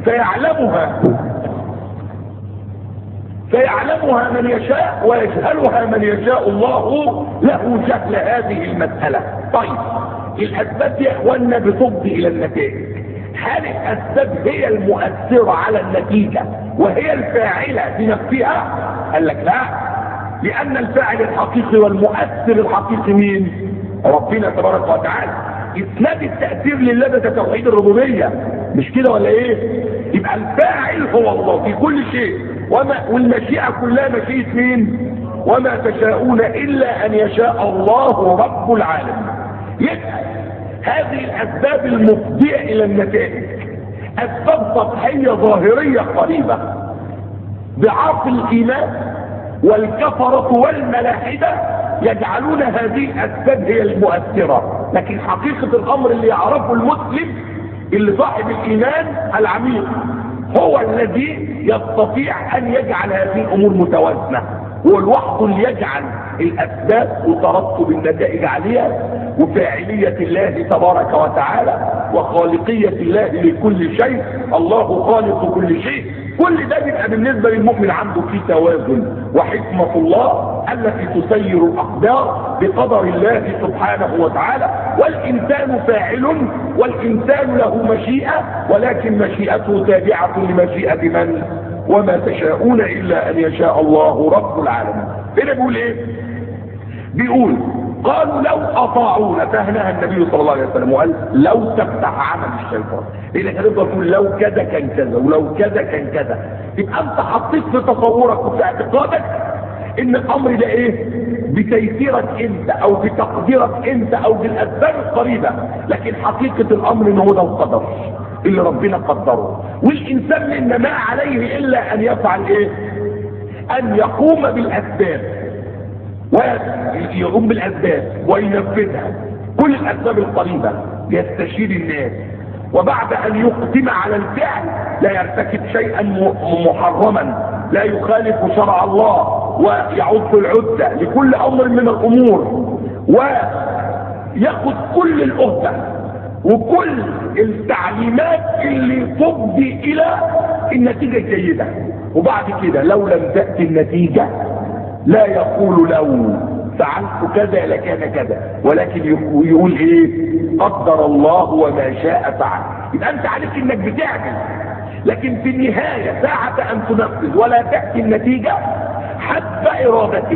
فيعلمها من يشاء ويجهلها من يشاء. الله له جهل هذه المسألة. طيب الأسباب يا اخوانا بتفضي إلى النتائج. هل الأسباب هي المؤثرة على النتيجة وهي الفاعلة بنفسها؟ قال لك لا، لأن الفاعل الحقيقي والمؤثر الحقيقي مين؟ ربنا تبارك وتعالى. اسناد التأثير لله ده توحيد الربوبية، مش كده ولا ايه؟ يبقى الفاعل هو الله في كل شيء، والمشيئة كلها مشيئة مين؟ وما تشاءون إلا أن يشاء الله رب العالمين. يبقى هذه الأسباب المفضية إلى النتائج أسباب سطحية ظاهرية قريبة. ضعاف الإيمان والكفرة والملاحدة يجعلون هذه الأسباب هي المؤثرة، لكن حقيقة الأمر اللي يعرفه المسلم اللي صاحب الإيمان العميق هو الذي يستطيع أن يجعل هذه الأمور متوازنة، هو الوحد اللي يجعل الأسباب وترتب النتائج عليها، وفاعلية الله تبارك وتعالى وخالقية الله لكل شيء. الله خالق كل شيء. كل ده بيبقى بالنسبة للمؤمن عنده فيه توازن، وحكمة الله التي تسير الأقدار بقدر الله سبحانه وتعالى. والإنسان فاعل، والإنسان له مشيئة، ولكن مشيئته تابعة لمشيئة من؟ وما تشاءون إلا أن يشاء الله رب العالمين. هنا بيقول إيه؟ بيقول قالوا لو أطاعونا، فهناها النبي صلى الله عليه وسلم وقال لو تفتح عمل الشيطان، لأنك هتفضل تقول لو كذا كان كذا ولو كذا كان كذا، يبقى أنت حطيت في تصورك وفي اعتقادك إن الأمر ده إيه؟ بتيسيرك أنت أو بتقديرك أنت أو بالأسباب القريبة، لكن حقيقة الأمر إن هو ده القدر اللي ربنا قدره، والإنسان إن ما عليه إلا أن يفعل إيه؟ أن يقوم بالأسباب، ويقوم بالأسباب وينفذها، كل الأسباب القريبة، يستشير الناس، وبعد أن يقدم على الفعل لا يرتكب شيئا محرما، لا يخالف شرع الله، ويعد العدة لكل أمر من الأمور، ويأخذ كل الأهدة وكل التعليمات اللي تفضي إلى النتيجة الجيدة. وبعد كده لو لم تأتي النتيجة لا يقول لو فعلت كذا لكان كذا، ولكن يقول ايه؟ قدر الله وما شاء فعل. يبقى انت عليك انك بتعمل، لكن في النهاية ساعة ان تنفذ ولا تأتي النتيجة حتى ارادتك،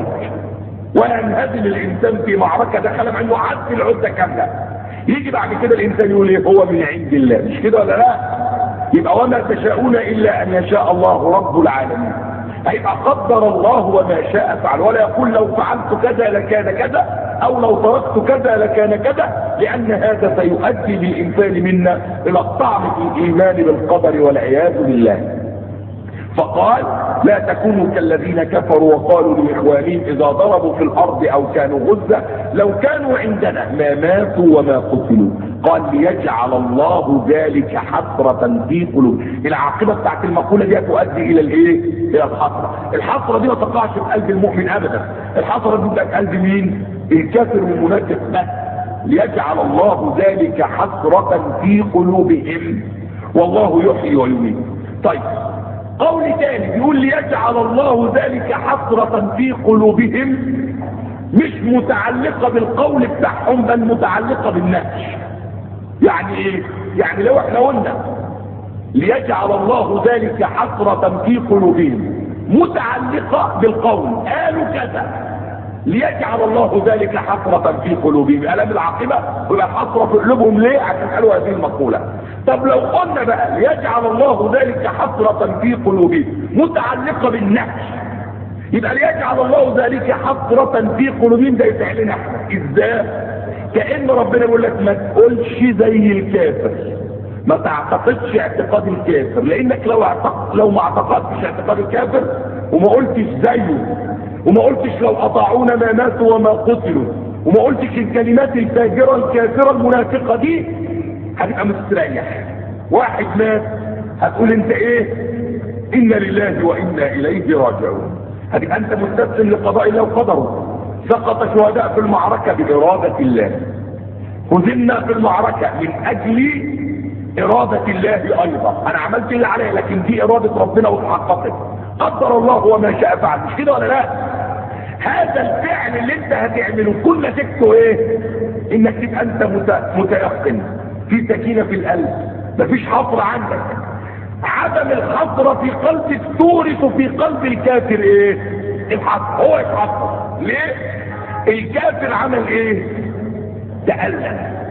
وينهزم الانسان في معركة دخل مع انه عد العدة كاملة، يجي بعد كده الانسان يقول ايه؟ هو من عند الله، مش كده ولا لا؟ يبقى وما تشاءون الا ان يشاء الله رب العالمين. هيبقى قدر الله وما شاء فعل، ولا يقول لو فعلت كذا لكان كذا او لو تركت كذا لكان كذا، لان هذا سيؤدي بالانسان منا الى الطعن في الايمان بالقدر والعياذ بالله. فقال لا تكونوا كالذين كفروا وقالوا لاخوانهم اذا ضربوا في الارض او كانوا غزة لو كانوا عندنا ما ماتوا وما قتلوا، قال ليجعل الله ذلك حسرة في قلوب. العاقبة بتاعت المقولة دي تؤدي الى الايه؟ الى الحسرة. الحسرة دي ما تقعش في قلب المؤمن ابدا، الحسرة دي بتبقى في قلب مين؟ الكافر والمنافق بس. ليجعل الله ذلك حسرة في قلوبهم والله يحيي ويميت. طيب قول ثاني بيقول ليجعل الله ذلك حسرة في قلوبهم، مش متعلقة بالقول بتاعهم بل متعلقة بالنفس. يعني ايه؟ يعني لو احنا قلنا ليجعل الله ذلك حسرة في قلوبهم متعلقة بالقول، قالوا كذا ليجعل الله ذلك حسرة في قلوبهم، ألم العاقبة ويبقى حسرة في قلوبهم ليه؟ عشان قالوا هذه المقولة. طب لو قلنا بقى ليجعل الله ذلك حسرة في قلوبهم متعلقة بالنفس، يبقى ليجعل الله ذلك حسرة في قلوبهم ده يفعلنا احنا ازاي؟ كأن ربنا يقول لك ما تقولش زي الكافر، ما تعتقدش اعتقاد الكافر، لانك لو ما اعتقدتش اعتقاد الكافر وما قلتش زيه وما قلتش لو اطاعونا ما ماتوا وما قتلوا وما قلتش الكلمات الفاجرة الكافرة المنافقة دي، هتبقى مستريح. واحد مات هتقول انت ايه؟ انا لله وانا اليه راجعون، هتبقى انت مستسلم لقضاء الله وقدره. سقط شهداء في المعركة بإرادة الله، هزمنا في المعركة من اجل إرادة الله ايضا، انا عملت اللي عليه لكن دي إرادة ربنا وتحققت، قدر الله وما شاء فعل، مش كده ولا لا؟ هذا الفعل اللي انت هتعمله كل نتيجته ايه؟ انك تبقى انت متيقن، في سكينة في القلب، مفيش حصر عندك. عدم الحصر في قلبك تورث في قلب الكافر ايه؟ الحصر. هو يتحصر ليه؟ الكافر عمل ايه؟ تألم،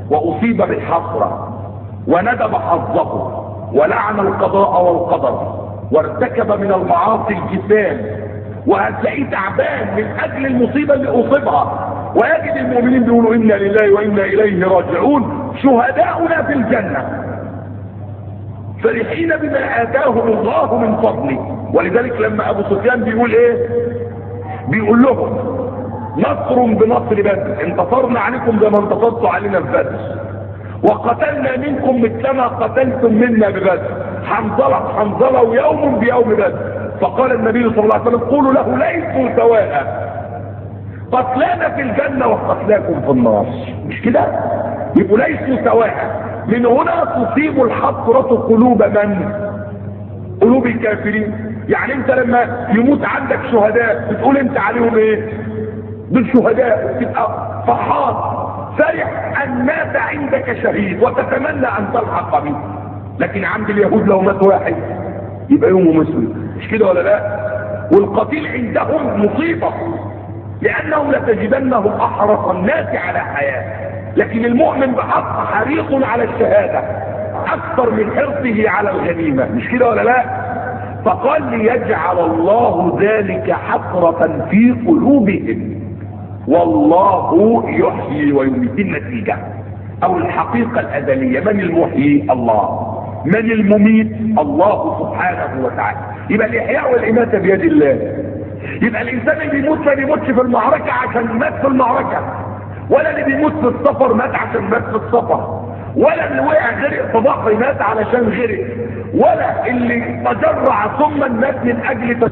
واصيب بالحسرة وندب حظه ولعن القضاء والقدر وارتكب من المعاصي الجسام، وهتلاقيه تعبان من اجل المصيبة اللي اصيبها، ويجد المؤمنين بيقولوا انا لله وانا اليه راجعون شهداؤنا في الجنة فرحين بما اتاهم الله من فضله. ولذلك لما ابو سفيان بيقول ايه؟ بيقول لهم نصر بنصر بدر، انتصرنا عليكم زي ما انتصرتوا علينا في بدر، وقتلنا منكم مثلما قتلتم منا ببدر، حنظلة ويوم بيوم بدر. فقال النبي صلى الله عليه وسلم قولوا له ليسوا سواء، قتلانا في الجنة وقتلاكم في النار. مش كده؟ يبقوا ليسوا سواء. من هنا تصيب الحسرة قلوب من؟ قلوب الكافرين. يعني انت لما يموت عندك شهداء بتقول انت عليهم ايه؟ دول شهداء، تبقى فرحان فرح ان مات عندك شهيد وتتمنى ان تلحق به. لكن عند اليهود لو مات واحد يبقى يومه مسلم، مش كده ولا لا؟ والقتيل عندهم مصيبة، لانهم لتجدنهم احرص الناس على حياة، لكن المؤمن بحق حريص على الشهادة اكثر من حرصه على الغنيمة، مش كده ولا لا؟ فقال ليجعل الله ذلك حسرة في قلوبهم والله يحيي ويميت. النتيجة او الحقيقة الازلية، من المحيي؟ الله. من المميت؟ الله سبحانه وتعالى. يبقى الاحياء والاماتة بيد الله. يبقى الانسان اللي بيموت ما بيموتش في المعركة عشان مات في المعركة، ولا اللي بيموت في السفر مات عشان مات في السفر، ولا اللي وقع غرق في بحر مات علشان غرق، ولا اللي تجرع ثم مات من اجل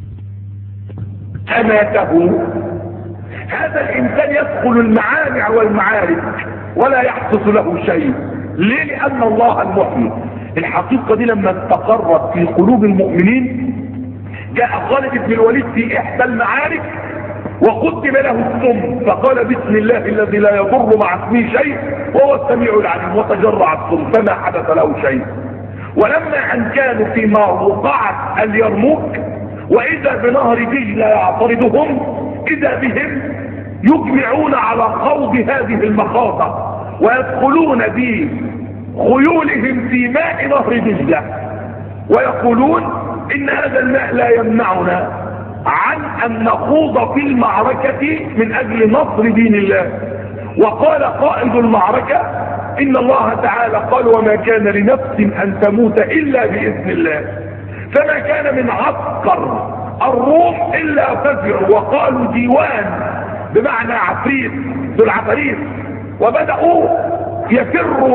اماته. هذا الانسان يدخل المعامع والمعارك ولا يحدث له شيء. ليه؟ لان الله المحيي. الحقيقة دي لما استقرت في قلوب المؤمنين، جاء خالد بن الوليد في احدى المعارك وقدم له السم، فقال بسم الله الذي لا يضر مع اسمه شيء وهو السميع العليم، وتجرع السم فما حدث له شيء. ولما ان كانوا في موقعة اليرموك واذا بنهر دجلة يعترضهم، اذا بهم يجمعون على خوض هذه المخاضة ويدخلون بخيولهم في ماء نهر دجلة ويقولون ان هذا الماء لا يمنعنا عن ان نخوض في المعركة من اجل نصر دين الله. وقال قائد المعركة ان الله تعالى قال وما كان لنفس ان تموت الا باذن الله، فما كان من عسكر الروم الا فزعوا وقالوا ديوان، بمعنى عفريت، ذو العفاريت، وبدأوا يفروا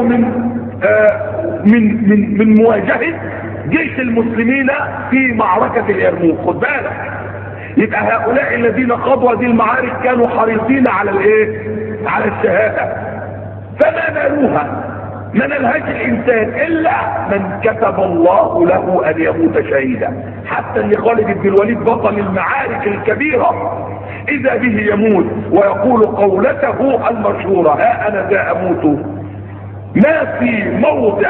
من مواجهة جيش المسلمين في معركة اليرموك. خد بالك، يبقى هؤلاء الذين خاضوا هذه المعارك كانوا حريصين على الايه؟ على الشهادة، فما نالوها. ما نلهاش الانسان الا من كتب الله له ان يموت شهيدا. حتى ان خالد بن الوليد بطل المعارك الكبيرة اذا به يموت ويقول قولته المشهورة ها انا ذا اموت ما في موضع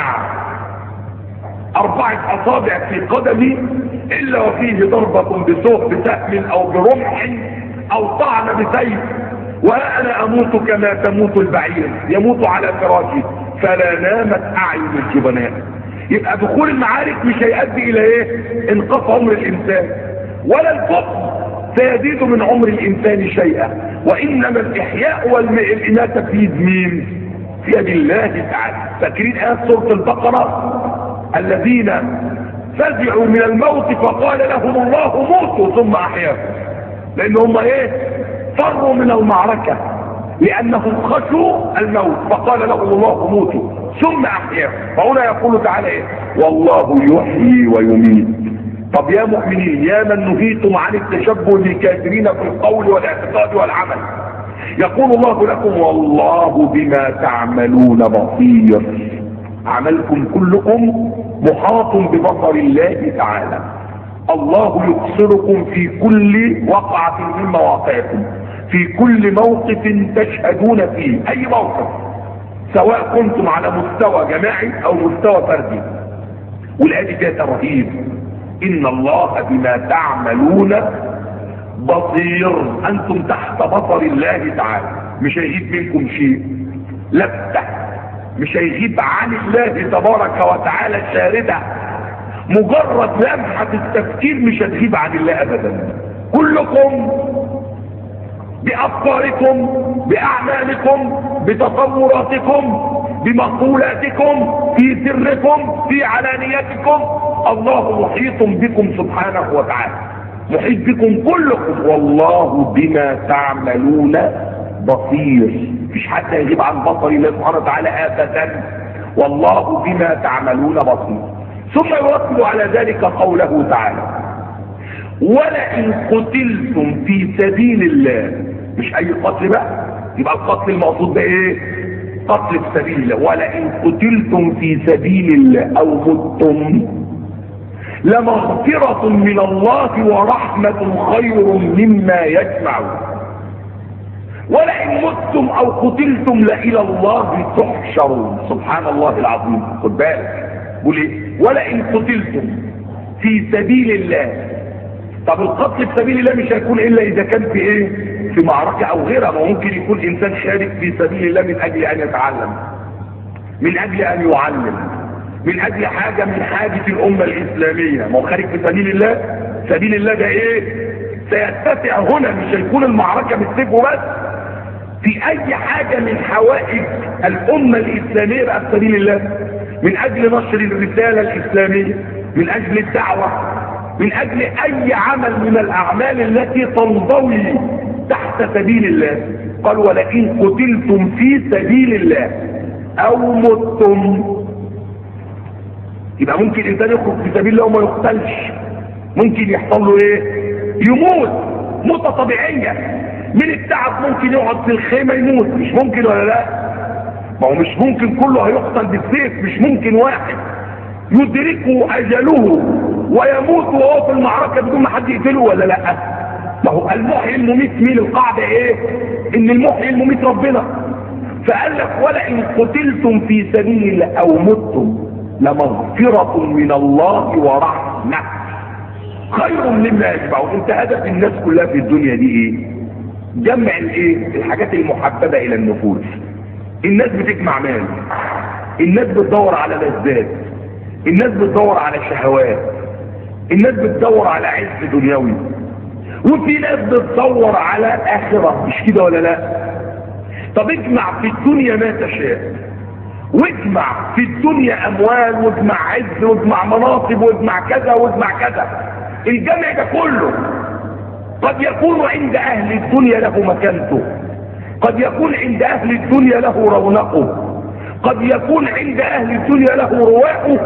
4 أصابع في قدمي الا وفيه ضربة بسهم او برمح او طعن بسيف، وها انا اموت كما تموت البعير يموت على فراشه فلا نامت اعين الجبناء. يبقى دخول المعارك مش هيؤدي الى ايه؟ انقاص عمر الانسان، ولا الكفر سيزيد من عمر الانسان شيئا، وانما الاحياء والاماتة في يد مين؟ في يد الله تعالى. فاكرين آيات سورة البقرة؟ الذين فزعوا من الموت فقال لهم الله موتوا ثم احياهم، لان هم ايه؟ فروا من المعركة لانهم خشوا الموت فقال لهم الله موتوا ثم احياهم. فهنا يقول تعالى ايه؟ والله يحيي ويميت. طب يا مؤمنين يا من نهيتم عن التشبه بالكافرين في القول والاعتقاد والعمل، يقول الله لكم والله بما تعملون بصير. عملكم كلكم محاط ببصر الله تعالى. الله يبصركم في كل وقعة من مواقعكم، في كل موقف تشهدون فيه، اي موقف، سواء كنتم على مستوى جماعي او مستوى فردي. والآية فيها ترهيب، ان الله بما تعملون بصير. انتم تحت بصر الله تعالى، مش هيجيب منكم شيء. لفتة، مش هيغيب عن الله تبارك وتعالى شاردة. مجرد لمحة التفكير مش هتغيب عن الله ابدا. كلكم بافكاركم، باعمالكم، بتصوراتكم، بمقولاتكم، في سركم، في علانيتكم، الله محيط بكم سبحانه وتعالى، محيط بكم كلكم. والله بما تعملون بصير. مفيش حد يغيب عن بصر الله سبحانه وتعالى ابدا. والله بما تعملون بصير. ثم يرتب على ذلك قوله تعالى: ولئن قتلتم في سبيل الله. مش اي قتل بقى، يبقى القتل المقصود ده ايه؟ قتل في سبيل الله. ولئن قتلتم في سبيل الله او متم لمغفرة من الله ورحمة خير مما يجمعون. ولئن متم او قتلتم لإلى الله تحشرون. سبحان الله العظيم. خد بالك بقول ايه؟ ولئن قتلتم في سبيل الله. طب القتل في سبيل الله مش هيكون الا اذا كان في ايه؟ في معركة او غيرها. ما ممكن يكون انسان شارك في سبيل الله من اجل ان يتعلم، من اجل ان يعلم، من اجل حاجة من حاجة الامة الاسلامية. ما هو خارج في سبيل الله. سبيل الله ده ايه؟ سيتسع هنا، مش هيكون المعركة بالسيف وبس. في اي حاجة من حوائج الامة الاسلامية بقى في سبيل الله، من اجل نشر الرسالة الاسلامية، من اجل الدعوة، من اجل اي عمل من الاعمال التي تنضوي تحت سبيل الله. قال: ولئن قتلتم في سبيل الله او متم. يبقى ممكن انسان يخرج في سبيل الله وما يقتلش، ممكن يحصل له ايه؟ يموت موتة طبيعية من التعب. ممكن يقعد في الخيمة يموت، مش ممكن ولا لا؟ ما هو مش ممكن كله هيقتل بالسيف. مش ممكن واحد يدركه اجله ويموت وهو في المعركة بدون ما حد يقتله ولا لا؟ ما هو المحيي المميت. مين القاعدة ايه؟ ان المحيي المميت ربنا. فقال لك: ولئن قتلتم في سبيل الله او متم لمغفرة من الله ورحمة خير مما يجمعون. انت هدف الناس كلها في الدنيا دي ايه؟ جمع الايه؟ الحاجات المحببة الى النفوس. الناس بتجمع مال، الناس بتدور على لذات، الناس بتدور على شهوات، الناس بتدور على عز دنيوي، وفي ناس بتدور على اخرة. مش كده ولا لا؟ طب اجمع في الدنيا ما تشاء، واجمع في الدنيا اموال، واجمع عز، واجمع مناصب، واجمع كذا واجمع كذا. الجمع ده كله قد يكون عند اهل الدنيا له مكانته، قد يكون عند اهل الدنيا له رونقه، قد يكون عند اهل الدنيا له رواقه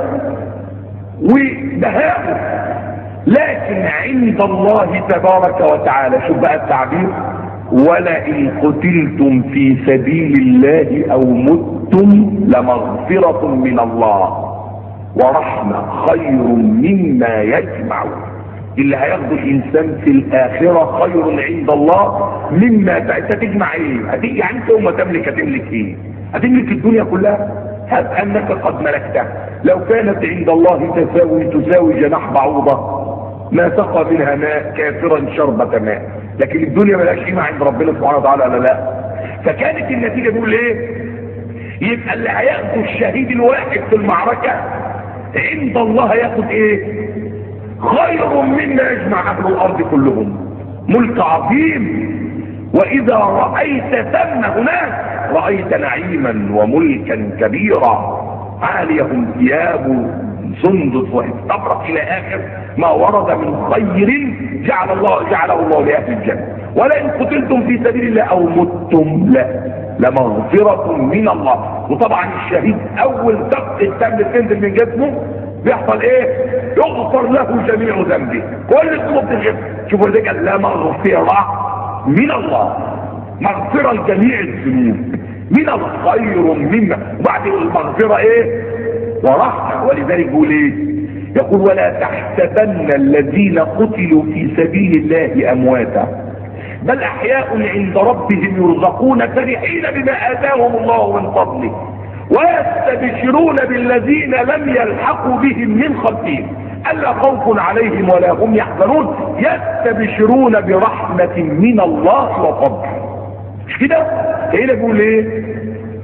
وبهاءه، لكن عند الله تبارك وتعالى، شوف بقى التعبير: ولئن قتلتم في سبيل الله او متم لمغفرة من الله ورحمة خير مما يجمعون. اللي هياخده الانسان في الاخرة خير عند الله مما تجمع ايه؟ يعني انت يوم ما تملك هتملك ايه؟ هتملك الدنيا كلها؟ هب انك قد ملكتها. لو كانت عند الله تساوي جناح بعوضة ما سقى منها ماء كافرا شربة ماء. لكن الدنيا ملهاش قيمة عند ربنا سبحانه وتعالى ولا لا؟ فكانت النتيجة بيقول ايه؟ يبقى اللي هياخده الشهيد الواحد في المعركة عند الله هياخد ايه؟ خير مما يجمع اهل الارض كلهم. ملك عظيم. واذا رأيت ثم هناك رأيت نعيما وملكا كبيرا عاليهم ثياب سندس واستبرق الى اخر ما ورد من خير جعله الله لاهل الجنه. ولئن قتلتم في سبيل الله او متم لمغفرة من الله. وطبعا الشهيد اول دقة الدم تنزل من جسمه بيحصل ايه؟ يغفر له جميع ذنبه، كل الذنوب بتتغفر. شوفوا ذلك: لا مغفرة من الله، مغفرة لجميع الذنوب من الخير مما. وبعد المغفرة ايه؟ ورحمة. ولذلك يقول ايه؟ يقول: ولا تحسبن الذين قتلوا في سبيل الله امواتا بل احياء عند ربهم يرزقون فرحين بما اتاهم الله من فضله ويستبشرون بالذين لم يلحقوا بهم من خلفهم الا خوف عليهم ولا هم يحزنون يستبشرون برحمة من الله وفضل. مش كده؟ هنا بيقول ايه؟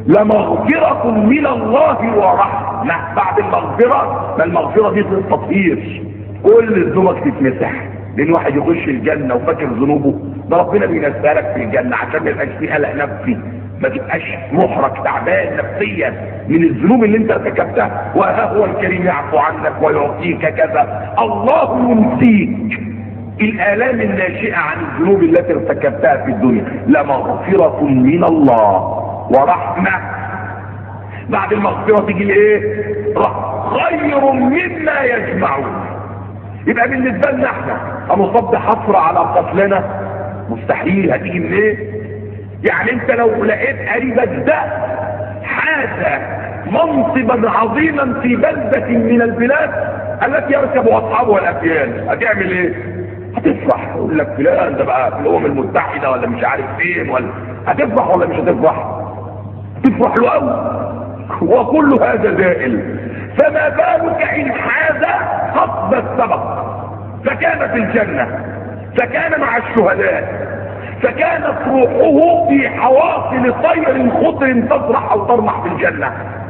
لمغفرة من الله ورحمة. بعد المغفرة، ما المغفرة دي التطهير، كل ذنوبك تتمسح. لان واحد يخش الجنة وفاكر ذنوبه، ده ربنا بينزلها لك في الجنة عشان ما يبقاش فيه قلق نفسي، ما تبقاش روحك تعبان نفسيا من الذنوب اللي انت ارتكبتها. وها هو الكريم يعفو عنك ويعطيك كذا. الله ينسيك الآلام الناشئة عن الذنوب التي ارتكبتها في الدنيا. لمغفرة من الله ورحمة. بعد المغفرة تيجي الايه؟ خير مما يجمعون. يبقى بالنسبة لنا احنا هنصب حصر على قتلنا؟ مستحيل. هتيجي من ايه؟ يعني انت لو لقيت قريبك ده حاز منصبا عظيما في بلدة من البلاد التي يركب اصحابها الافيال، هتعمل ايه؟ هتفرح. يقول لك فلان ده بقى في الامم المتحدة ولا مش عارف فين، ولا هتفرح ولا مش هتفرح؟ تفرح له قوي. وكل هذا زائل، فما بالك ان حاز خطب السبق فكان في الجنة، فكان مع الشهداء، فكانت روحه في حواصل طير خضر تطرح او ترمح في الجنة،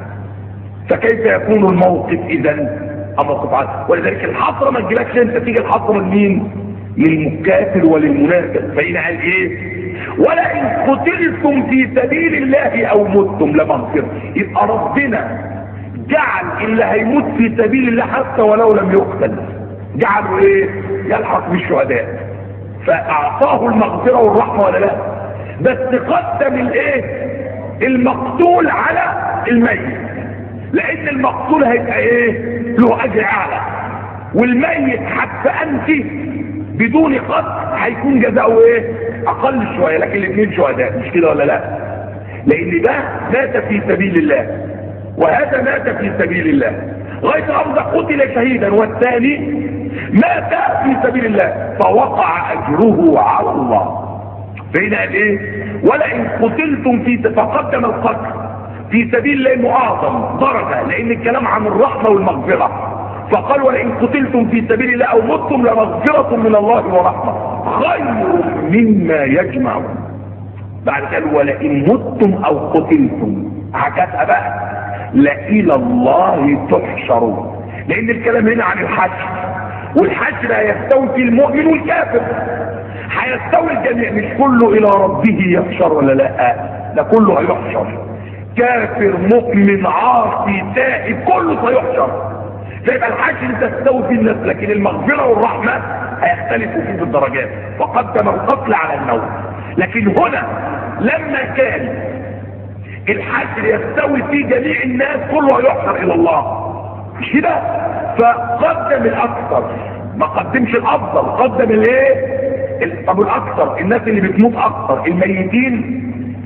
فكيف يكون الموقف اذا؟ موقف عادي. ولذلك الحصر ما تجيلكش انت، تيجي الحصر من مين؟ للمكافر وللمنافق. فإن قال ايه؟ ولئن قتلتم في سبيل الله او متم لمغفرة. يبقى ربنا جعل اللي هيموت في سبيل الله حتى ولو لم يقتل جعله ايه؟ يلحق بالشهداء، فاعطاه المغفرة والرحمة ولا لا؟ بس قدم الايه؟ المقتول على الميت، لان المقتول هيبقى ايه؟ له اجر اعلى، والميت حتى انت بدون قتل هيكون جزاؤه ايه؟ اقل شوية، لكن الاثنين شهداء، مش كده ولا لا؟ لان ده مات في سبيل الله وهذا مات في سبيل الله. غير الأرض قتل شهيدا والثاني مات في سبيل الله فوقع أجره على الله. فإن قال إيه؟ ولئن قتلتم فقدم القتل في سبيل الله أعظم درجة، لأن الكلام عن الرحمة والمغفرة. فقال ولئن قتلتم في سبيل الله أو متم لمغفرة من الله ورحمة خير مما يجمعون. بعد كده ولئن متم أو قتلتم عكسها بقى لإلى الله تحشرون، لأن الكلام هنا عن الحشر، والحشر هيستوي في المؤمن والكافر، هيستوي الجميع، مش كله إلى ربه يحشر ولا لا؟ ده كله هيحشر، كافر مؤمن عاصي تائب كله سيحشر. فيبقى الحشر تستوي في الناس، لكن المغفرة والرحمة هيختلفوا فيه في الدرجات. وقدم القتل على الموت. لكن هنا لما كان الحشر يستوي في جميع الناس كله يحشر الى الله، مش كده؟ فقدم الاكثر، ما قدمش الافضل، قدم الايه؟ طب الاكثر، الناس اللي بتموت اكثر، الميتين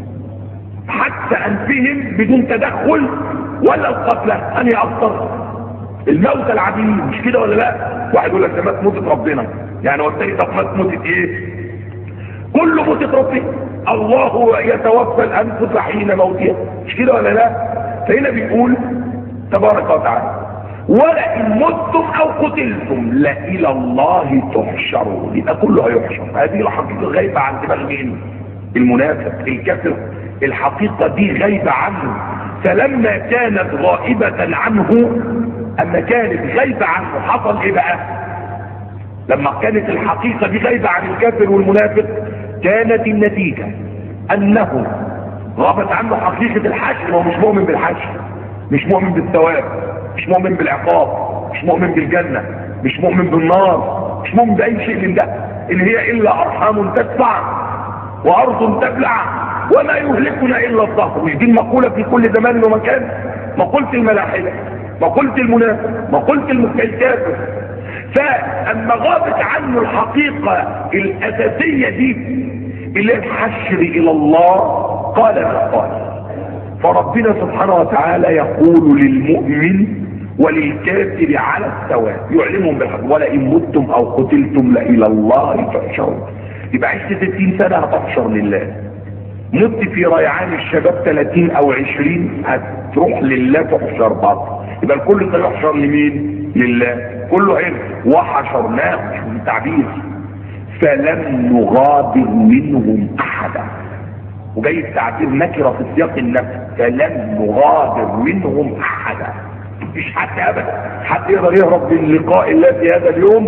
حتى انفهم بدون تدخل، ولا القتلى انهي اكثر؟ الموت العاديين، مش كده ولا لا؟ واحد يقول لك ده مات موتة ربنا، يعني والتاني طب مات موتة ايه؟ كله موتة ربنا. الله يتوفى الانفس حين موتها، مش كده ولا لا؟ فهنا بيقول تبارك وتعالى ولئن متم او قتلتم لإلى الله تحشرون. يبقى كله هيحشر. هذه الحقيقه غايبه عن دماغ مين؟ المنافق الكافر. الحقيقه دي غايبه عنه، فلما كانت غائبه عنه، اما كانت غايبه عنه حصل ايه بقى؟ لما كانت الحقيقه دي غايبه عن الكافر والمنافق كانت النتيجة انه غابت عنه حقيقة الحشر. هو مش مؤمن بالحشر، مش مؤمن بالثواب، مش مؤمن بالعقاب، مش مؤمن بالجنة، مش مؤمن بالنار، مش مؤمن بأي شيء من ده. إن هي إلا أرحام تدفع وأرض تبلع وما يهلكنا إلا الظهر. مش دي المقولة في كل زمان ومكان؟ مقولة الملاحدة، مقولة المنافق، مقولة الكافر. فأما غابت عنه الحقيقة الأساسية دي اللي الحشر إلى الله قال ما قال. فربنا سبحانه وتعالى يقول للمؤمن وللكافر على السواء، يعلمهم بالحق ولئن متم أو قتلتم لإلى الله تحشرون. يبقى عشت 60 سنة هتحشر لله، مت في ريعان الشباب 30 أو 20 هتروح لله تحشر برضه. يبقى الكل سيحشر لمين؟ لله. كله هنا وحشرناه، مش من تعبير، فلم نغادر منهم احدا. وجاي التعبير نكره في سياق النفي، فلم نغادر منهم احدا. مفيش حد ابدا حد يقدر يهرب من لقاء الله في هذا اليوم.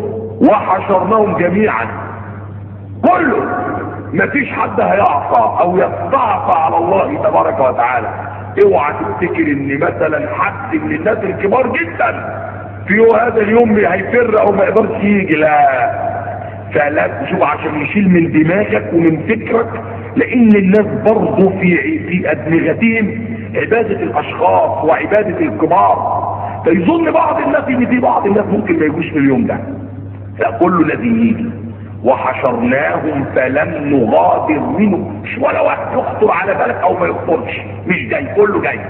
وحشرناهم جميعا كله، مفيش حد هيعصى او يستعصى على الله تبارك وتعالى. اوعى تفتكر ان مثلا حد من الناس الكبار جدا في هذا اليوم هيفر او ما يقدرش يجي، لا. فلا شوف، عشان يشيل من دماغك ومن فكرك، لان الناس برضه في ادمغتهم عبادة الاشخاص وعبادة الكبار. فيظن بعض الناس ان في بعض الناس ممكن ما يجوش في اليوم ده، لا كله لازم يجي. وحشرناهم فلم نغادر منه، مش ولا واحد يخطر على بالك او ما يخطرش، مش جاي، كله جاي.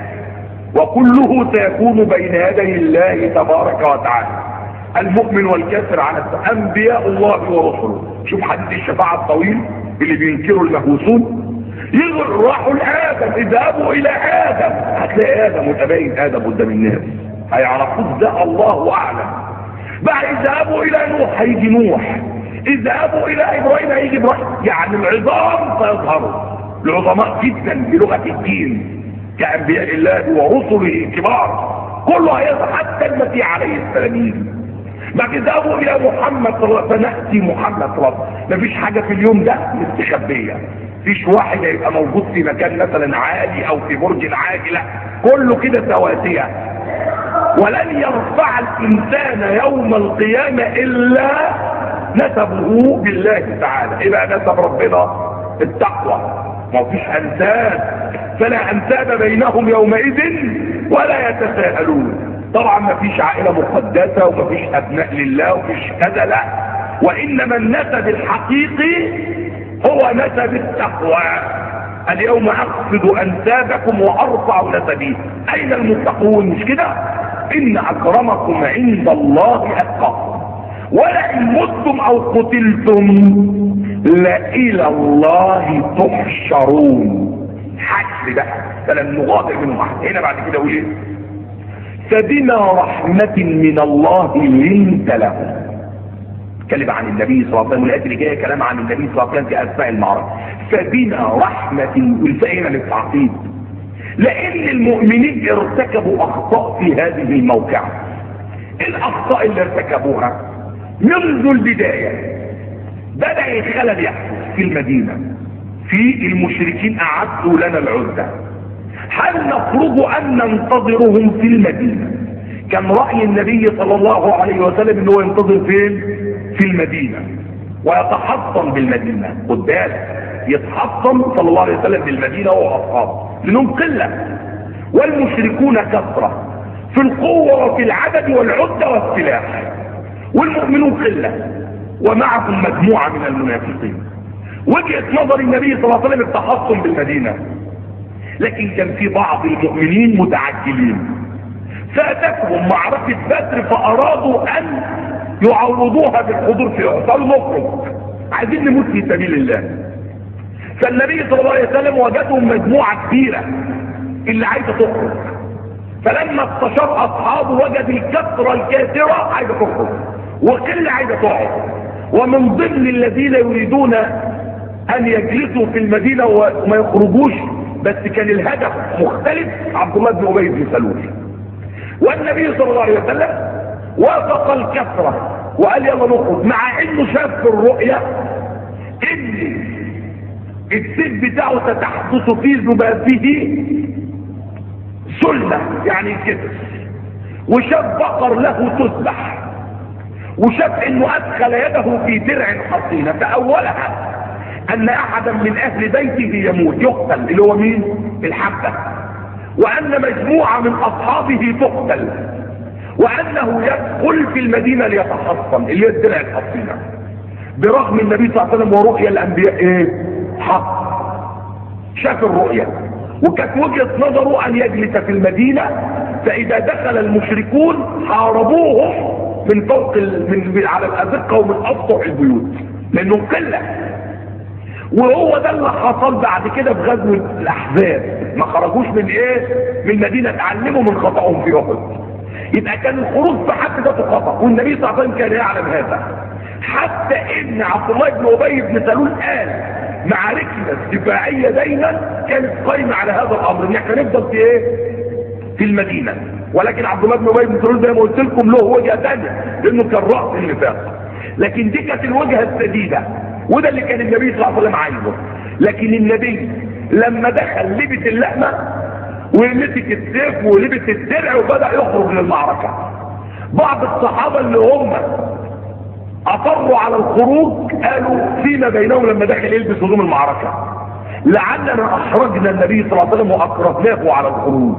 وكله سيكون بين يدي الله تبارك وتعالى، المؤمن والكافر على انبياء الله ورسله. شوف حديث الشفاعة الطويل اللي بينكروا المهووسون، راحوا لآدم، اذهبوا الى آدم، هتلاقي آدم متباين آدم قدام الناس، هيعرفوه ده الله اعلم. بقى اذهبوا الى نوح، هيجي نوح. اذهبوا الى ابراهيم، هيجي ابراهيم. يعني العظام سيظهروا، العظماء جدا بلغة الدين كأنبياء الله ورسله الكبار، كله هيظهر حتى المسيح عليه السلام. بعد اذهبوا الى محمد صلى الله عليه وسلم، فنأتي محمد صلى الله عليه وسلم. مفيش حاجة في اليوم ده مستخبية، مفيش واحد هيبقى موجود في مكان مثلا عالي او في برج عالي، لا، كله كده سواسية. ولن يرفع الانسان يوم القيامة الا نسبه بالله تعالى. ايه بقى نسب ربنا؟ التقوى. ما فيش انساب، فلا انساب بينهم يومئذ ولا يتساءلون. طبعا ما فيش عائلة مقدسة وما فيش ابناء لله ومفيش كذا، لا. وانما النسب الحقيقي هو نسب التقوى. اليوم اخفض انسابكم وارفع نسبي. اين المتقون؟ مش كده؟ ان اكرمكم عند الله اتقاكم ولئن متم او قتلتم لإلى الله تحشرون. حج بقى، فلن نغادر منهم احد. هنا بعد كده يقول ايه؟ فبما رحمة من الله لنت لهم. اتكلم عن النبي صلى الله عليه وسلم، والايات اللي جايه كلام عن النبي صلى الله عليه وسلم في اثناء المعركه. فبما رحمة، والفاء هنا للتعقيد، لان المؤمنين ارتكبوا اخطاء في هذه الموقعة. الاخطاء اللي ارتكبوها منذ البداية بدأ الخلل يحدث في المدينة. في المشركين اعدوا لنا العدة، هل نخرج ام ننتظرهم في المدينة؟ كان رأي النبي صلى الله عليه وسلم انه ينتظر فين؟ في المدينة، ويتحصن بالمدينة. خد بالك، يتحصن صلى الله عليه وسلم بالمدينة واصحابه، لانهم قلة والمشركون كثرة في القوة وفي العدد والعدة والسلاح، والمؤمنون قلة ومعهم مجموعة من المنافقين. وجهة نظر النبي صلى الله عليه وسلم التحصن بالمدينة، لكن كان في بعض المؤمنين متعجلين، فاتتهم معركة بدر فارادوا ان يعوضوها بالحضور في احد. قالوا نخرج، عايزين نموت في سبيل الله. فالنبي صلى الله عليه وسلم وجدهم مجموعة كبيرة اللي عايزة تخرج، فلما استشار اصحابه وجد الكثرة الكاثرة عايزة تخرج وقلة عايزة تقعد. ومن ضمن الذين يريدون ان يجلسوا في المدينة وما يخرجوش، بس كان الهدف مختلف، عبد الله بن ابي بن سلول. والنبي صلى الله عليه وسلم وافق الكثرة وقال يلا نخرج، مع انه شاف في الرؤية ان السيف بتاعه ستحدث في ذبابه سلة، يعني كتف، وشاف بقر له تذبح، وشاف انه ادخل يده في درع حصينة، فاولها ان احدا من اهل بيته يموت يقتل، اللي هو مين؟ الحبة، وان مجموعة من اصحابه تقتل، وانه يدخل في المدينة ليتحصن، اللي هي الدرع الحصينة. برغم النبي صلى الله عليه وسلم ورؤيا الانبياء ايه؟ حق. شاف الرؤيا، وكانت وجهة نظره ان يجلس في المدينة، فاذا دخل المشركون حاربوهم من فوق من على الازقة ومن اسطح البيوت، لانهم قلة. وهو ده اللي حصل بعد كده في غزوة الاحزاب، ما خرجوش من ايه؟ من المدينة، اتعلموا من خطأهم في احد. يبقى كان الخروج في حد ذاته خطأ، والنبي صلى الله عليه وسلم كان يعلم هذا، حتى ان عبد الله بن ابي بن سلول قال معاركنا الدفاعية دايما كانت قايمة على هذا الامر، ان احنا نفضل في ايه؟ في المدينة. ولكن عبد الله بن ابي بن سلول زي ما قلت لكم له وجهة ثانية، لانه كان رأس النفاق، لكن دي كانت الوجهة السديدة، وده اللي كان النبي صلى الله عليه وسلم عايزه. لكن النبي لما دخل لبس اللحمة ومسك السيف ولبس الدرع وبدأ يخرج من المعركة، بعض الصحابة اللي هم اصروا على الخروج قالوا فيما بينهم لما دخل يلبس هدوم المعركة لعلنا احرجنا النبي صلى الله عليه وسلم واكرهناه على الخروج،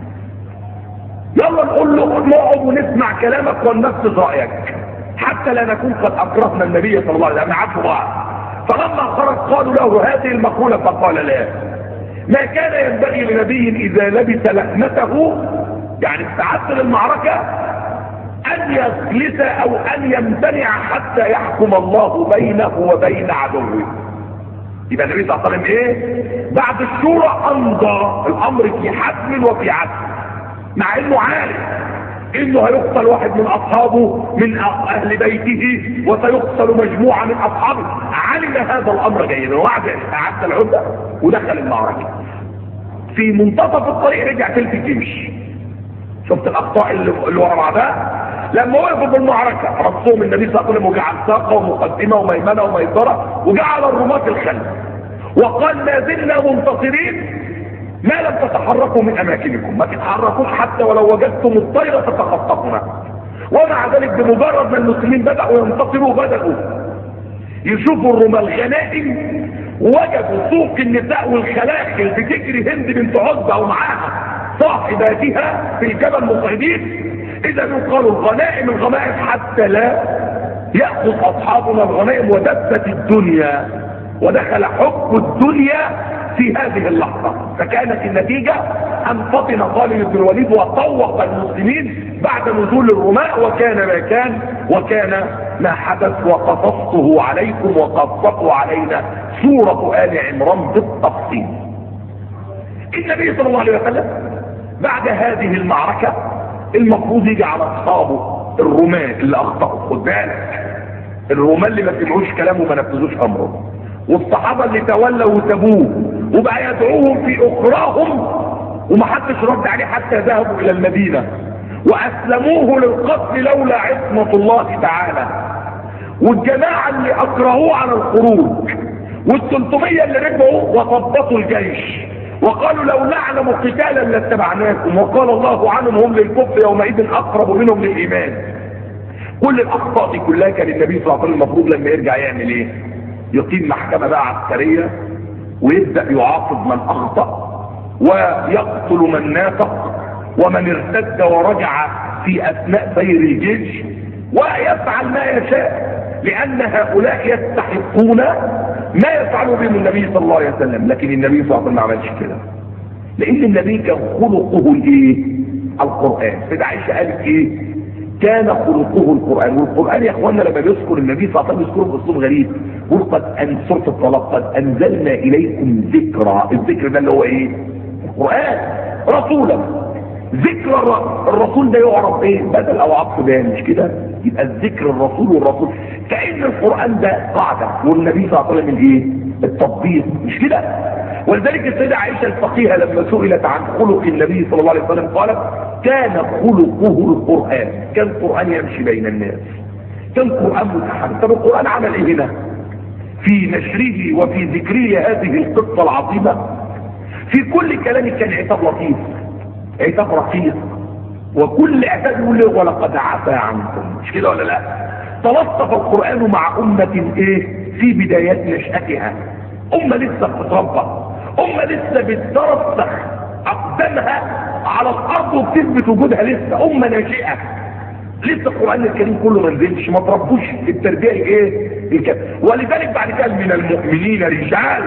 يلا نقول له نقعد ونسمع كلامك وننفذ رايك حتى لا نكون قد اكرهنا النبي صلى الله عليه وسلم. عفوا بعض. فلما خرج قالوا له هذه المقولة فقال لا، ما كان ينبغي لنبي اذا لبس لحمته يعني استعد للمعركة ان يجلس او ان يمتنع حتى يحكم الله بينه وبين عدوه. يبقى النبي صلى الله عليه وسلم ايه؟ بعد الشورى امضى الامر في حتم وفي عدل، مع انه عارف انه هيقتل واحد من اصحابه من اهل بيته وسيقتل مجموعة من اصحابه، علم هذا الامر جيدا وعد اعد العدة ودخل المعركة. في منتصف الطريق رجع تلك الجيش. شفت الاخطاء اللي ورا بعضها؟ لما وقفوا بالمعركة رصوهم النبي صلى الله عليه وسلم وجعل ساقه ومقدمة وميمنة وميسرة وجعل الرماة الخلف وقال ما زلنا منتصرين ما لم تتحركوا من اماكنكم، ما تتحركوش حتى ولو وجدتم الطيرة تتخطفنا. ومع ذلك بمجرد ما المسلمين بدأوا ينتصروا بدأوا يشوفوا الرماة الغنائم، وجدوا سوق النساء والخلاخل بتجري هند بنت عتبة ومعاها صاحباتها في الجبل مصعدين. اذا قالوا الغنائم حتى لا يأخذ اصحابنا الغنائم، ودبت الدنيا ودخل حب الدنيا في هذه اللحظة. فكانت النتيجة ان فطن خالد بن الوليد وطوق المسلمين بعد نزول الرماة، وكان ما كان وكان ما حدث وقصصته عليكم وقصته علينا سورة آل عمران بالتفصيل. النبي صلى الله عليه وسلم بعد هذه المعركة المفروض يجي على اصحابه الرماة اللي اخطأوا، خد بالك الرماة اللي ما سمعوش كلامه وما نفذوش امره، والصحابة اللي تولوا وسابوه وبقى يدعوهم في اخراهم ومحدش رد عليه حتى ذهبوا الى المدينة واسلموه للقتل لولا عصمة الله تعالى، والجماعة اللي اكرهوه على الخروج، وال300 اللي رجعوا وثبطوا الجيش وقالوا لو نعلم قتالا لاتبعناكم، وقال الله عنهم هم للكفر يومئذ اقرب منهم للايمان. كل الاخطاء دي كلها كان النبي صلى الله عليه وسلم المفروض لما يرجع يعمل ايه؟ يقيم محكمة بقى عسكرية ويبدأ يعاقب من اخطأ ويقتل من نافق ومن ارتد ورجع في اثناء سير الجيش، ويفعل ما يشاء، لان هؤلاء يستحقون ما يفعله بهم النبي صلى الله عليه وسلم. لكن النبي صلى الله عليه وسلم ما عملش كده، لان النبي كان خلقه الايه؟ القرآن. سيدة عائشة قالت ايه؟ كان خلقه القرآن. والقرآن يا اخوانا لما بيذكر النبي صلى الله عليه وسلم يذكره باسلوب غريب، يقول قد سورة الطلاق قد انزلنا اليكم ذكرى. الذكر ده اللي هو ايه؟ القرآن. رسولا ذكر الرسول ده يعرف ايه؟ بدل او عطف بيان، مش كده؟ يبقى الذكر الرسول والرسول كأن القرآن ده قاعدة والنبي صلى الله عليه وسلم الايه؟ التطبيق، مش كده؟ ولذلك السيدة عائشة الفقيهة لما سئلت عن خلق النبي صلى الله عليه وسلم قالت كان خلقه القرآن. كان القرآن يمشي بين الناس، كان القرآن متحرك. طب القرآن عمل ايه هنا؟ في نشره وفي ذكره هذه القصة العظيمة في كل كلام كان عتاب لطيف، عتاب رقيق، وكل عتاب يقول له ولقد عفا عنكم، مش كده ولا لا؟ تلطف القرآن مع أمة ايه؟ في بدايات نشأتها، أمة لسه بتتربى، أمة لسه بترسخ أقدامها على الأرض وبتثبت وجودها، لسه أمة ناشئة، لسه القرآن الكريم كله ما نزلش، ما تربوش في التربية الايه؟ ولذلك بعد كده من المؤمنين رجال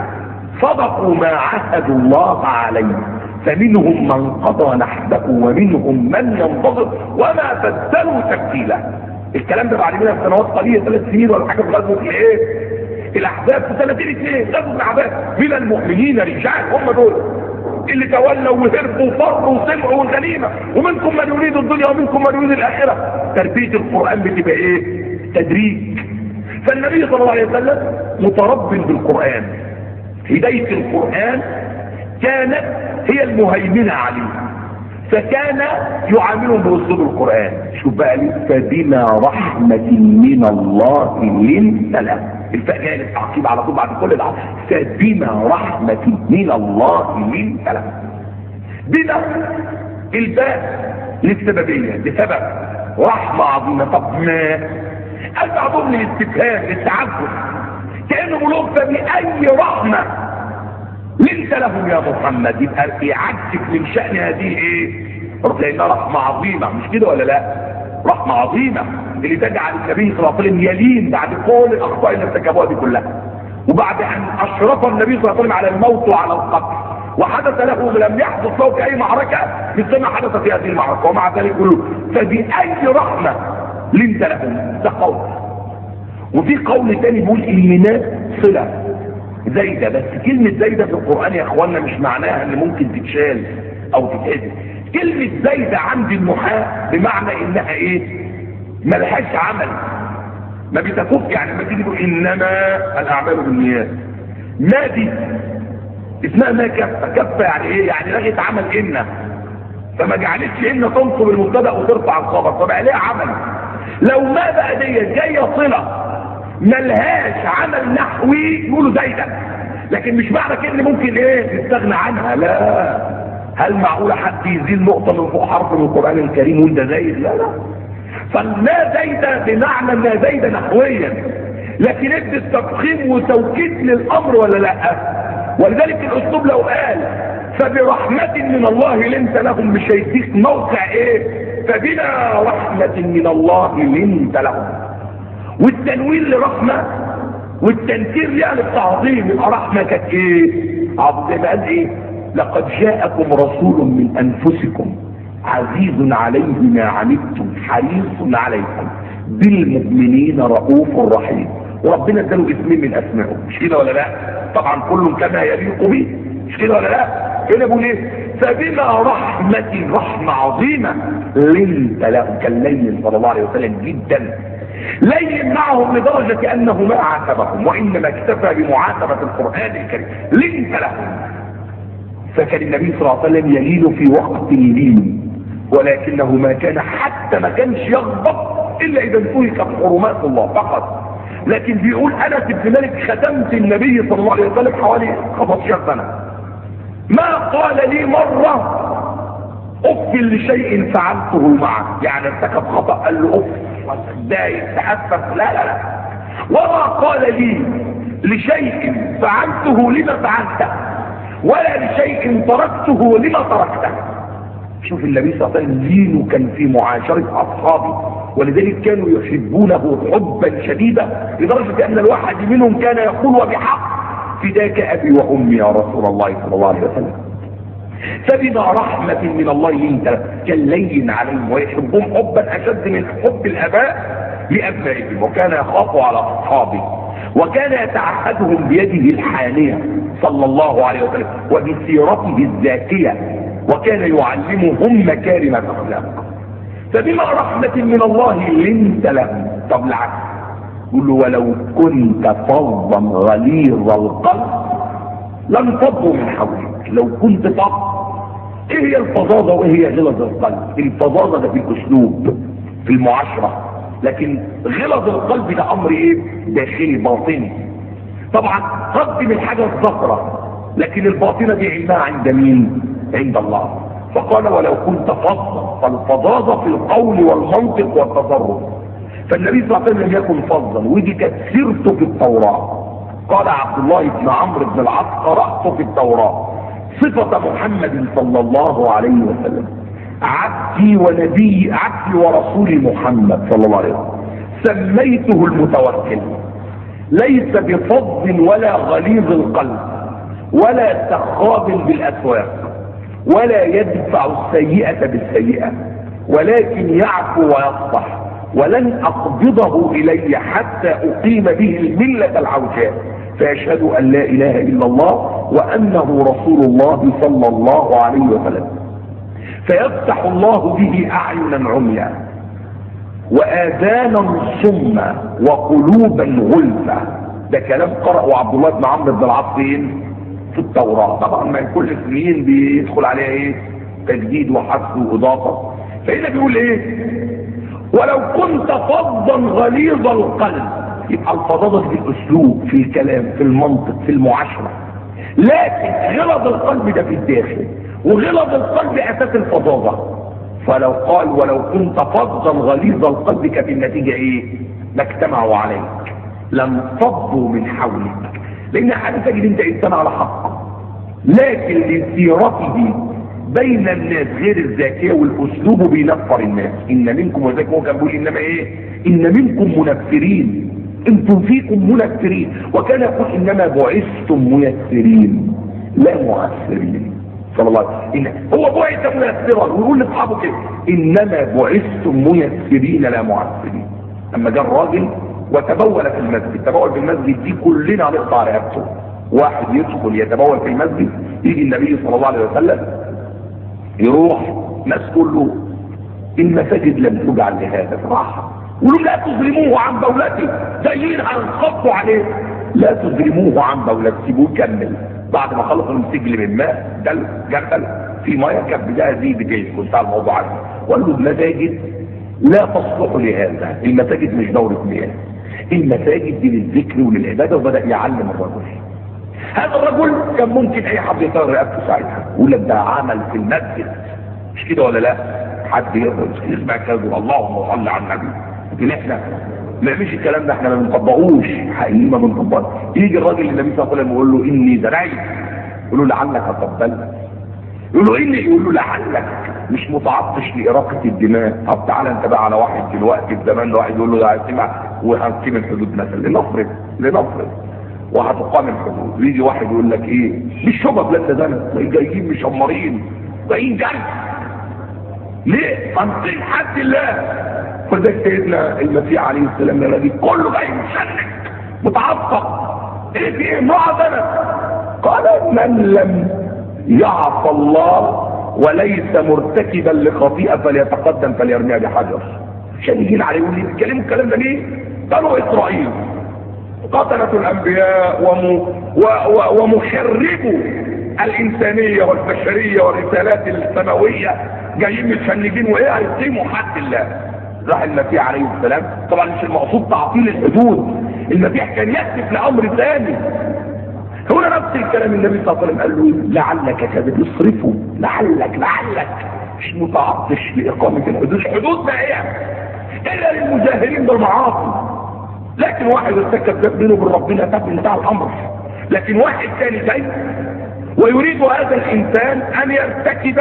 صدقوا ما عهدوا الله عليه فمنهم من قضى نحبه ومنهم من ينتظر وما بدلوا تبديلا. الكلام ده بعد كده سنوات قليله، 3 سنين ولا حاجه، في غزوه الايه؟ الاحزاب، في سنتين 2 غزوه الاحزاب. من المؤمنين رجال، هم دول اللي تولوا وهربوا وفروا وسمعوا الغنيمه، ومنكم من يريد الدنيا ومنكم من يريد الاخره. تربيه القران بتبقى ايه؟ تدريج. فالنبي صلى الله عليه وسلم مترب بالقرآن، هداية القرآن كانت هي المهيمنة عليه، فكان يعاملهم بأسلوب القرآن. شوف بقى لي فبما رحمة من الله لنت له، الفاء جايه للتعقيب على طول بعد كل ده، فبما رحمة من الله لنت له. بما الباء للسببية، لسبب رحمة عظيمة. طب ما بعضهم للاستفهام للتعجب، كأنه بيقولوا فبأي رحمة لنت لهم يا محمد، يبقى يعجب من شأن هذه ايه؟ لانها رحمة عظيمة، مش كده ولا لا؟ رحمة عظيمة اللي تجعل النبي صلى الله عليه وسلم يلين بعد كل الاخطاء اللي ارتكبوها دي كلها، وبعد ان اشرف النبي صلى الله عليه وسلم على الموت وعلى القتل، وحدث له لم يحدث له في اي معركة مثل ما حدث في هذه المعركة، ومع ذلك يقول له فبأي رحمة لنت لهم. ده قول. وفي قول تاني بيقول الميناء صلة زايدة، بس كلمة زايدة في القرآن يا اخوانا مش معناها ان ممكن تتشال او تتحذف. كلمة زايدة عند النحاة بمعنى انها ايه؟ ملهاش عمل، ما بتكف، يعني ما تيجي تقول انما الاعمال بالنيات، ما دي اسمها ما كفة. كفة يعني ايه؟ يعني لغت عمل ان، فما جعلتش ان تنصب المبتدا وترفع الخبر، فبقى ليها عمل. لو ما بقى دي جايه صله ملهاش عمل نحوي يقولوا زايده، لكن مش معنى كده ممكن ايه نستغنى عنها، لا. هل معقوله حد يزيل نقطه من فوق حرف من القران الكريم وانت زايد؟ لا لا. فالما زايده بمعنى انها زايده نحويا، لكن ادي التفخيم وتوكيد للامر ولا لا؟ ولذلك الاسلوب لو قال فبرحمة من الله لنت لهم مش هيديك موقع ايه؟ فبنا رحمة من الله لنت لهم. والتنوين لرحمة والتنكير يعني التعظيم، يبقى رحمة كانت ايه؟ عظيمة. قال ايه؟ لقد جاءكم رسول من انفسكم عزيز عليه ما عنتم حريص عليكم بالمؤمنين رؤوف رحيم. وربنا اداله اسمين من اسمائه، مش كده ولا لا؟ طبعا كل كما يليق به، مش كده ولا لا؟ كده بيقول ايه؟ فبما رحمة عظيمة لنت له. كان لين صلى الله عليه وسلم جدا، لين معهم لدرجة انه ما عاتبهم، وانما اكتفى بمعاتبة القرآن الكريم. لنت لهم. فكان النبي صلى الله عليه وسلم يلين في وقت اللين، ولكنه ما كان حتى ما كانش يغضب الا اذا انتهكت حرمات الله فقط. لكن بيقول انس بن مالك خدمت النبي صلى الله عليه وسلم حوالي 15 سنة، ما قال لي مرة اف لشيء فعلته معه، يعني ارتكب خطأ قال له اف اتضايق تأسف، لا لا لا. وما قال لي لشيء فعلته لما فعلته، ولا لشيء تركته لما تركته. شوف النبي صلى الله عليه وسلم لينه كان في معاشرة اصحابه، ولذلك كانوا يحبونه حبا شديدا لدرجة ان الواحد منهم كان يقول وبحق فداك ابي وامي يا رسول الله صلى الله عليه وسلم. فبما رحمة من الله لنت كان لين عليهم ويحبهم حبا اشد من حب الاباء لابنائهم، وكان يخاف على اصحابه، وكان يتعهدهم بيده الحانية صلى الله عليه وسلم وبسيرته الزاكية، وكان يعلمهم مكارم الاخلاق. فبما رحمة من الله لنت لهم. طب العكس، قل ولو كنت فظا غليظ القلب لانفضوا من حولك. لو كنت فظ، ايه هي الفظاظة وايه هي غلظ القلب؟ الفظاظة ده في الاسلوب في المعاشرة، لكن غلظ القلب ده امر ايه؟ داخلي باطني. طبعا قدم الحاجة الظاهرة، لكن الباطنة دي علمها عند مين؟ عند الله. فقال ولو كنت فظا، فالفظاظة في القول والمنطق والتصرف. فالنبي صلى الله عليه وسلم لم يكن فظا، ودي كانت سيرته في التوراة. قال عبد الله بن عمرو بن العاص قرأت في التوراة صفة محمد صلى الله عليه وسلم عبدي ونبي عبدي ورسولي محمد صلى الله عليه وسلم سميته المتوكل، ليس بفظ ولا غليظ القلب ولا سخاب بالاسواق، ولا يدفع السيئة بالسيئة، ولكن يعفو ويصفح، ولن اقبضه الي حتى اقيم به الملة العوجاء، فيشهد ان لا اله الا الله وانه رسول الله صلى الله عليه وسلم، فيفتح الله به اعينا عميا واذانا صما وقلوبا غلفا. ده كلام قرأه عبد الله بن عمرو بن العاص في التوراة. طبعا ما كل سنين بيدخل عليها ايه؟ تجديد وحذف واضافه. فهنا بيقول ايه؟ ولو كنت فظا غليظ القلب. يبقى الفظاظه في الاسلوب، في الكلام، في المنطق، في المعاشره. لكن غلظ القلب ده في الداخل، وغلظ القلب اساس الفظاظه. فلو قال ولو كنت فظا غليظ القلب كانت النتيجه ايه؟ ما اجتمعوا عليك، لم فضوا من حولك. لان حد تجد انت انسان على حق، لكن لسيرته بين الناس غير الذكيه والاسلوب بينفر الناس. ان منكم، وذلك هو كان بيقول انما ايه؟ ان منكم منفرين، انتم فيكم منفرين. وكان يقول انما بعثتم ميسرين لا معسرين. صلى الله عليه وسلم هو بعث ميسرا، ويقول لاصحابه كده انما بعثتم ميسرين لا معسرين. اما جاء الراجل وتبول في المسجد، تبول في المسجد دي كلنا هنقطع رقبته. واحد يدخل يتبول في المسجد، يجي النبي صلى الله عليه وسلم يروح ناس كله المساجد لم تجعل لهذا صراحه، يقولوا لا تظلموه عن بولته، جايين هنخطوا عليه. لا تظلموه عن بولته، سيبوه يكمل. بعد ما خلصوا السجل من ماء دل جردل في ميه كانت بدايه دي بجيش، كنت على الموضوع عنه. وقال له المساجد لا تصلح لهذا، المساجد مش دوره مياه، المساجد دي للذكر وللعباده. وبدا يعلم الرجل. هذا الرجل كان ممكن اي حد يطير رقبته ساعتها، يقول لك ده عمل في المسجد، مش كده ولا لا؟ حد يقدر يسمع كذا اللهم صل على النبي. لكن احنا ما نعملش الكلام ده، احنا ما بنطبقوش حقيقي، ما بنطبقش. يجي الراجل للنبي صلى الله عليه وسلم يقول له اني زرعت، يقول له لعلك اقبلت، يقول له اني، يقول له لعلك مش متعطش لاراقه الدماء. طب تعالى انت بقى على واحد دلوقتي في زمان ده، واحد يقول له ده هيسمع وهنقيم الحدود مثلا، لنفرض وهتقام الحدود، ويجي واحد يقول لك ايه؟ مش شباب، لا ده جايين مشمرين، جايين جري ليه؟ تنقيم حد الله. فده سيدنا المسيح عليه السلام الذي كله جاي مشنك متعصب، ايه في امرأة بنت؟ قال من لم يعصى الله وليس مرتكبا لخطيئة فليتقدم فليرميها بحجر. عشان يجينا عليه يقول لي بيتكلموا الكلام ده ليه؟ قالوا اسرائيل قتلة الانبياء ومخربوا الانسانية والبشرية والرسالات السماوية، جايين متشنجين وايه هيقيموا حد الله. راح المسيح عليه السلام، طبعا مش المقصود تعطيل الحدود، المسيح كان يهدف لامر ثاني. هنا نفس الكلام النبي صلى الله عليه وسلم قال له لعلك كذب، يصرفه لعلك مش متعطش لاقامه الحدود. الحدود ما هي الا للمجاهرين بالمعاصي، لكن واحد ارتكب ذنب بينه وبين ربنا تاب انتهى الامر. لكن واحد ثاني جاي ويريد هذا الانسان ان يرتكب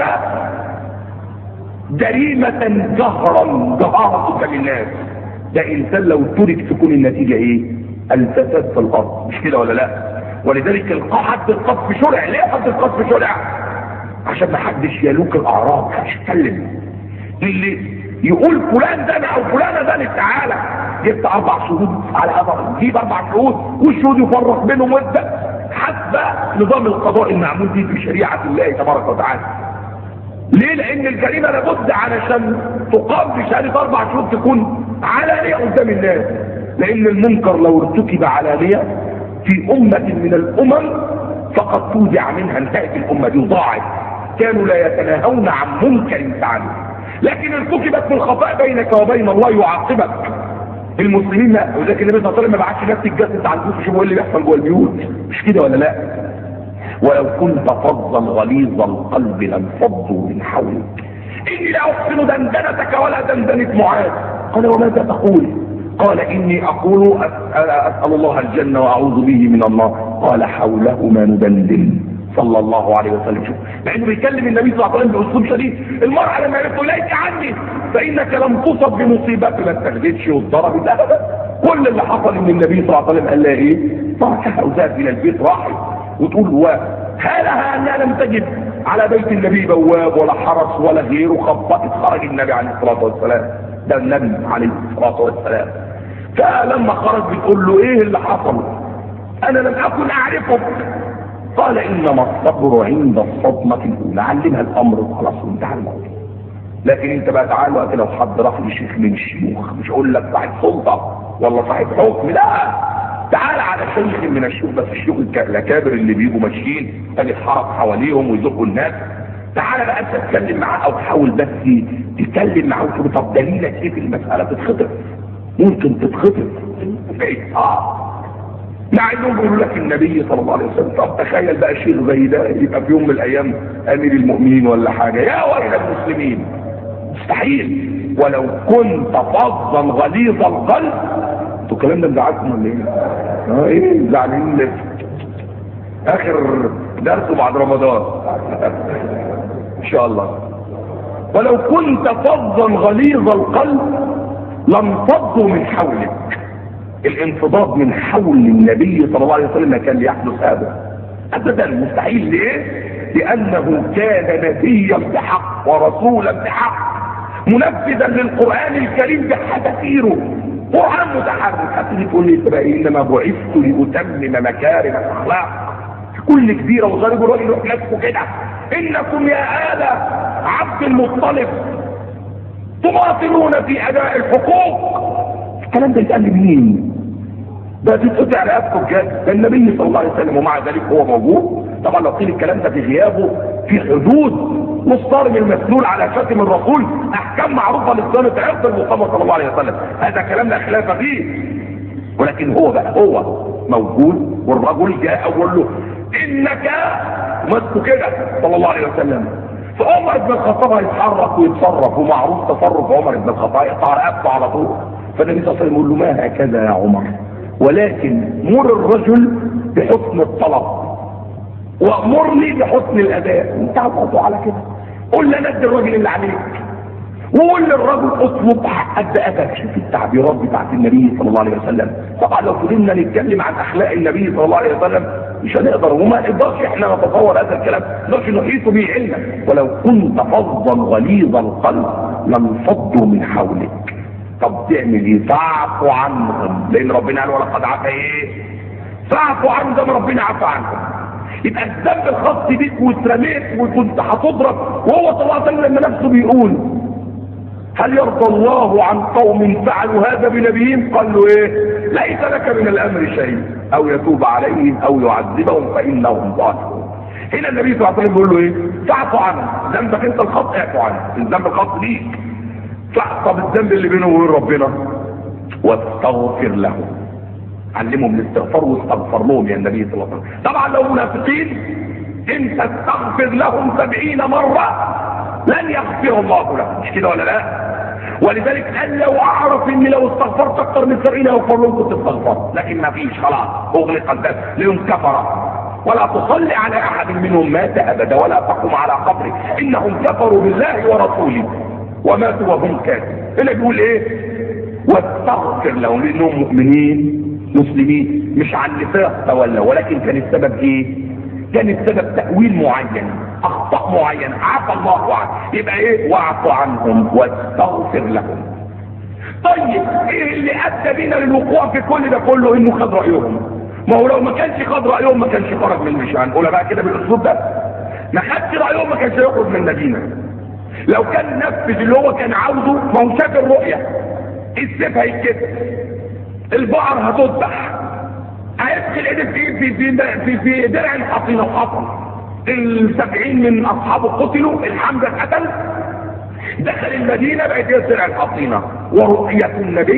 جريمة جهرا قدام الناس، ده انسان لو ترك تكون النتيجة ايه؟ الفساد في الارض، مش كده ولا لا؟ ولذلك حد القذف شرع. ليه حد القذف شرع؟ عشان ما حدش يلوك الاعراض، محدش يتكلم. اللي يقول فلان ده او فلانه ده تعالى جبت 4 شهود على هذا، جيب 4 شهود والشهود يفرق بينهم ويبدا حسب نظام القضاء المعمول به في شريعه الله تبارك وتعالى. ليه؟ لان الجريمه لابد علشان تقام بشهاده 4 شهود تكون علانيه قدام الناس، لان المنكر لو ارتكب علانيه في امه من الامم فقد توزع منها، انتهت الامه دي وضاعت. كانوا لا يتناهون عن منكر فعله، لكن ارتكبت في الخفاء بينك وبين الله يعاقبك. المسلمين لا، ولكن النبي صلى الله عليه وسلم ما بعتش نفس الجسد على الجثث يشوفوا ايه اللي بيحصل جوه البيوت، مش كده ولا لا؟ ولو كنت فظا غليظ القلب لانفضوا من حولك. اني لا احسن دندنتك ولا دندنه معاذ. قال وماذا تقول؟ قال اني اقول اسال الله الجنه واعوذ به من النار. قال حولهما ندندن صلى الله عليه وسلم. شوف، مع انه بيكلم النبي صلى الله عليه وسلم باسلوب شديد. المرأة لما يقول ليك عني فانك لم تصب بمصيبه، ما استخدتش واتضربت ابدا. كل اللي حصل ان النبي صلى الله عليه وسلم قال لها ايه؟ تركها وذهب الى البيت، راحت وتقول هالها انها لم تجد على بيت النبي بواب ولا حرس ولا غيره، خبطت خرج النبي عليه الصلاه والسلام. ده النبي عليه الصلاه والسلام. فلما خرج بتقول له ايه اللي حصل؟ انا لم اكن اعرفك. قال انما الصبر عند الصدمه الاولى. علمها الامر وخلاص وانتهى الموضوع. لكن انت بقى تعال وقت لو حد راح لشيخ من الشيوخ، مش اقول لك صاحب سلطه ولا صاحب حكم، لا، تعال على شيخ من الشيوخ، بس الشيوخ الاكابر اللي بيجوا ماشيين تاني الحرم حواليهم ويزقوا الناس، تعال بقى انت تتكلم معاه او تحاول بس تتكلم معاه وتقول طب دليلك ايه في المساله؟ تتخطف، ممكن تتخطف بعيد. مع انهم بيقولوا لك النبي صلى الله عليه وسلم. طب تخيل بقى شيخ زي ده يبقى في يوم من الايام امير المؤمنين ولا حاجه، يا ويل المسلمين، مستحيل. ولو كنت فظا غليظ القلب، انتوا الكلام ده مزعلكم ولا ايه؟ ايه زعلانين ليه؟ اخر درس بعد رمضان ان شاء الله. ولو كنت فظا غليظ القلب لانفضوا من حولك. الانفضاض من حول النبي صلى الله عليه وسلم كان ليحدث هذا ابدا، مستحيل. ليه؟ لانه كان نبيا بحق ورسولا بحق، منفذا للقران الكريم بحذافيره، قران متحرك. هتيجي تقول لي تبقى انما بعثت لاتمم مكارم الاخلاق. في كل كبيره وصغيره الراجل يروح نفسه كده، انكم يا ال عبد المطلب تماطلون في اداء الحقوق. الكلام ده يتقال لمين؟ ده تتقطع رقبته بجد، ده النبي صلى الله عليه وسلم، ومع ذلك هو موجود. طبعا لو قيل الكلام ده في غيابه في حدود والصارم المسلول على شتم الرسول، احكام معروفه لصيانه عرض المصطفى صلى الله عليه وسلم، هذا كلام لا خلاف فيه. ولكن هو بقى هو موجود، والرجل جاء وقال له انك مسكه كده صلى الله عليه وسلم. فعمر بن الخطاب هيتحرك ويتصرف، ومعروف تصرف عمر بن الخطاب، يقطع رقبته على طول. فالنبي صلى الله عليه وسلم يقول له ما هكذا يا عمر، ولكن مر الرجل بحسن الطلب وامرني بحسن الاداء. انت هتقطع على كده، قول لنا ادي الراجل اللي عليك، وقول للرجل اطلب قد اداك. شوف التعبيرات بتاعت النبي صلى الله عليه وسلم. طبعا لو فضلنا نتكلم عن اخلاق النبي صلى الله عليه وسلم مش هنقدر، وما نقدرش احنا نتصور هذا الكلام، ما نقدرش نحيطه به علما. ولو كنت فظا غليظ القلب لانفضوا من حولك. طب تعمل ايه؟ فاعفو عنهم، لان ربنا قال ولقد عفا ايه؟ فاعفو عنهم، ده ربنا عفا عنهم. يبقى الذنب الخاص بيك واترميت وكنت هتضرب، وهو صلى الله عليه وسلم لما نفسه بيقول هل يرضى الله عن قوم فعلوا هذا بنبيهم؟ قال له ايه؟ ليس لك من الامر شيء، او يتوب عليهم او يعذبهم فانهم ظالمون. هنا النبي صلى الله عليه وسلم بيقول له ايه؟ فاعفو عنهم، ذنبك انت الخاص اعفو عنه، الذنب الخاص بيك. طب الذنب اللي بينه وبين ربنا واستغفر لهم، علمهم الاستغفار واستغفر لهم يا النبي صلى الله عليه وسلم. طبعا لو منافقين انت استغفر لهم 70 مرة لن يغفر الله لهم، مش كده ولا لا؟ ولذلك قال لو اعرف ان لو استغفرت اكثر من 70 يغفر لهم كنت استغفرت، لكن ما فيش، خلاص اغلق الباب لهم كفرة. ولا تصلي على احد منهم مات ابدا ولا تقم على قبره انهم كفروا بالله ورسوله وماتوا وهم كافرون. هنا بيقول ايه؟ واستغفر لهم، لانهم مؤمنين مسلمين، مش عن نفاق تولوا، ولكن كان السبب ايه؟ كان السبب تأويل معين، اخطاء معين، عفى الله عنه. يبقى ايه؟ واعف عنهم واستغفر لهم. طيب ايه اللي ادى بينا للوقوع في كل ده كله؟ انه خد رايهم. ما هو لو ما كانش خد رايهم ما كانش خرج من المشان، هنقولها بقى كده بالاسلوب ده، ما خدش رايهم ما كانش هيخرج من المدينه. لو كان نفذ اللي هو كان عاوزه، ما هو شاف الرؤيه، السيف هيتكسر، البقر هتذبح، هيدخل ايده في درع الحصينه وحصل، ال70 من اصحابه قتلوا، الحمزه اتقتل، دخل المدينه بقت هي درع الحصينه. ورؤيه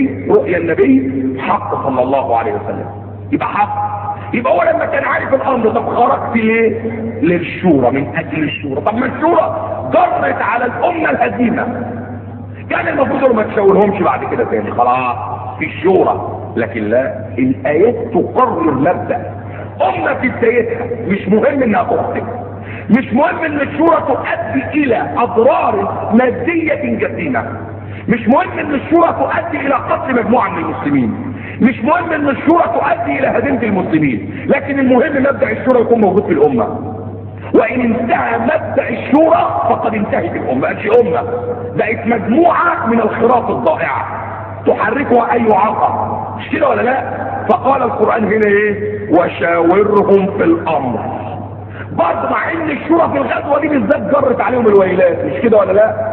النبي حق صلى الله عليه وسلم، يبقى حق. يبقى هو لما كان عارف الامر، طب خرجت ليه؟ للشورى، من اجل الشورى. طب ما الشورى جرت على الامه الهزيمه، كان المفروض ما تشاورهمش بعد كده تاني، خلاص في الشورى. لكن لا، الايات تقرر مبدا امه في بدايتها، مش مهم انها تخطئ، مش مهم ان الشورى تؤدي الى اضرار ماديه جسيمه، مش مهم ان الشورى تؤدي الى قتل مجموعه من المسلمين، مش مهم ان الشورى تؤدي الى هزيمه المسلمين، لكن المهم مبدا الشورى يكون موجود في الامه. وان انتهى مبدا الشورى فقد انتهت الامه، بقتش امه، بقت مجموعه من الخراط الضائعه تحركها اي عقل، مش كده ولا لا؟ فقال القران هنا ايه؟ وشاورهم في الامر. برضه مع ان الشورى في الغزوه دي بالذات جرت عليهم الويلات، مش كده ولا لا؟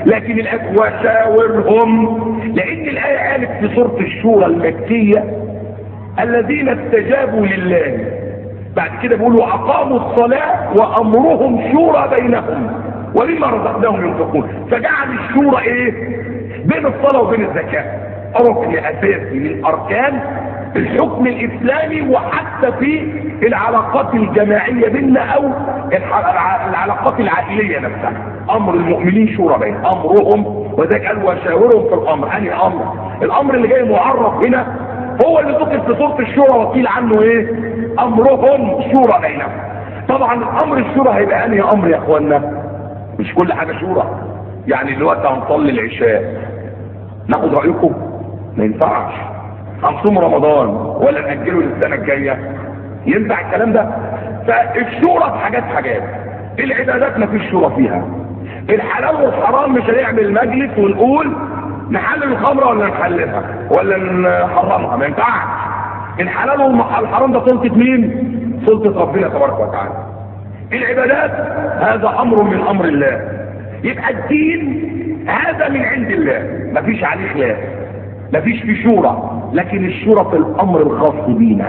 لكن الآية وشاورهم، لان الآية قالت في سورة الشورى المكية الذين استجابوا لله، بعد كده بيقولوا اقاموا الصلاة وامرهم شورى بينهم ومما رزقناهم ينفقون، فجعل الشورى ايه؟ بين الصلاة وبين الزكاة، ركن اساسي من اركان الحكم الاسلامي، وحتى في العلاقات الجماعية بيننا او العلاقات العائلية نفسها. امر المؤمنين شورى بين امرهم، وذلك قال وشاورهم في الامر. انهي امر؟ الامر اللي جاي معرف هنا هو اللي ذكر في سورة الشورى وقيل عنه ايه؟ امرهم شورى بينهم. طبعا الامر الشورى هيبقى انهي امر يا اخوانا؟ مش كل حاجة شورى. يعني دلوقتي هنصلي العشاء ناخد رأيكم؟ ما ينفعش. هنصوم رمضان ولا نأجله للسنة الجاية؟ ينفع الكلام ده؟ فالشورى في حاجات العبادات ما فيش شورى فيها. الحلال والحرام مش هنعمل مجلس ونقول نحلل الخمرة ولا نحللها ولا نحرمها، ما ينفعش. الحلال والحرام ده سلطة مين؟ سلطة ربنا تبارك وتعالى. العبادات هذا امر من امر الله، يبقى الدين هذا من عند الله، مفيش عليه خلاف، مفيش في شورى. لكن الشورى في الامر الخاص بينا،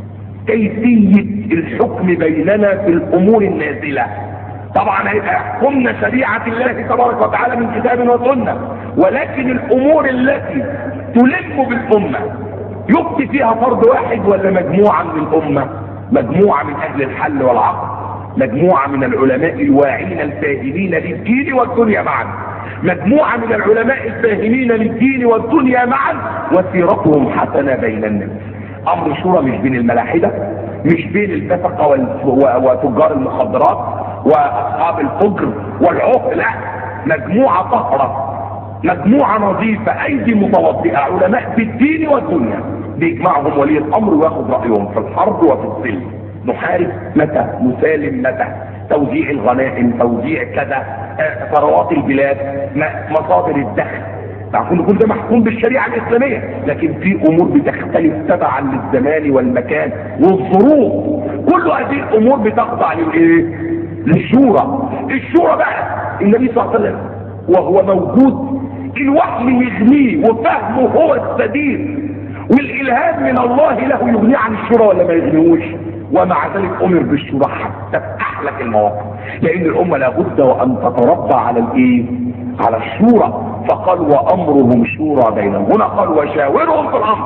كيفية الحكم بيننا في الامور النازلة. طبعا هيبقى يحكمنا شريعة الله تبارك وتعالى من كتاب وسنة، ولكن الامور التي تلم بالامة يبقي فيها فرد واحد ولا مجموعة من الامة؟ مجموعة من اهل الحل والعقد، مجموعة من العلماء الواعين الفاهمين للدين والدنيا معا، مجموعة من العلماء الفاهمين للدين والدنيا معا وسيرتهم حسنة بين الناس. امر الشورى مش بين الملاحدة، مش بين الفسقة وتجار المخدرات واصحاب الفجر والعقل، لا، مجموعة طهرة، مجموعة نظيفة، ايدي متوضئة، علماء في الدين والدنيا بيجمعهم ولي الامر وياخد رأيهم في الحرب وفي السلم. نحارب متى؟ نسالم متى؟ توزيع الغنائم، توزيع كذا، ثروات البلاد، مصادر الدخل، معقول كل ده محكوم بالشريعة الإسلامية. لكن في أمور بتختلف تبعا للزمان والمكان والظروف، كل هذه الأمور بتخضع للإيه؟ للشورى. الشورى بقى النبي صلى الله عليه وسلم وهو موجود الوحي يغنيه وفهمه هو السديد، والإلهام من الله له يغنيه عن الشورى ولا ما يغنيهوش؟ ومع ذلك امر بالشورى حتى في احلك المواقف، لان الامه لابد وان تتربى على الايه؟ على الشورى. فقال وامرهم شورى بينهم، هنا قال وشاورهم في الامر.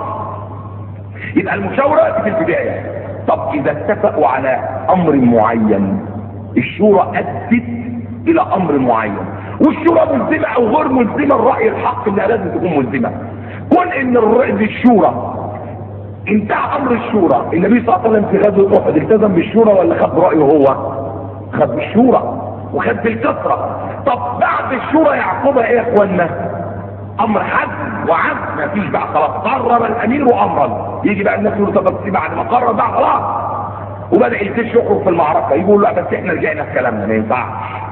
يبقى المشاوره في البدايه. طب اذا اتفقوا على امر معين، الشورى ادت الى امر معين، والشورى ملزمه او غير ملزمه، الراي الحق انها لازم تكون ملزمه. كون ان الشورى انتهى امر الشورى، النبي صلى الله عليه وسلم في غزوه احد التزم بالشورى ولا خد برايه هو؟ خد بالشورى وخد بالكثره. طب بعد الشورى يعقبها ايه يا اخوانا؟ امر حزم وعزم، ما فيش بقى خلاص، قرر الامير امرا، يجي بقى الناس يقولوا طب بس بعد ما قرر بقى خلاص وبدا الجيش يخرج في المعركه، يقول لا بس احنا رجعنا في كلامنا، ما ينفعش.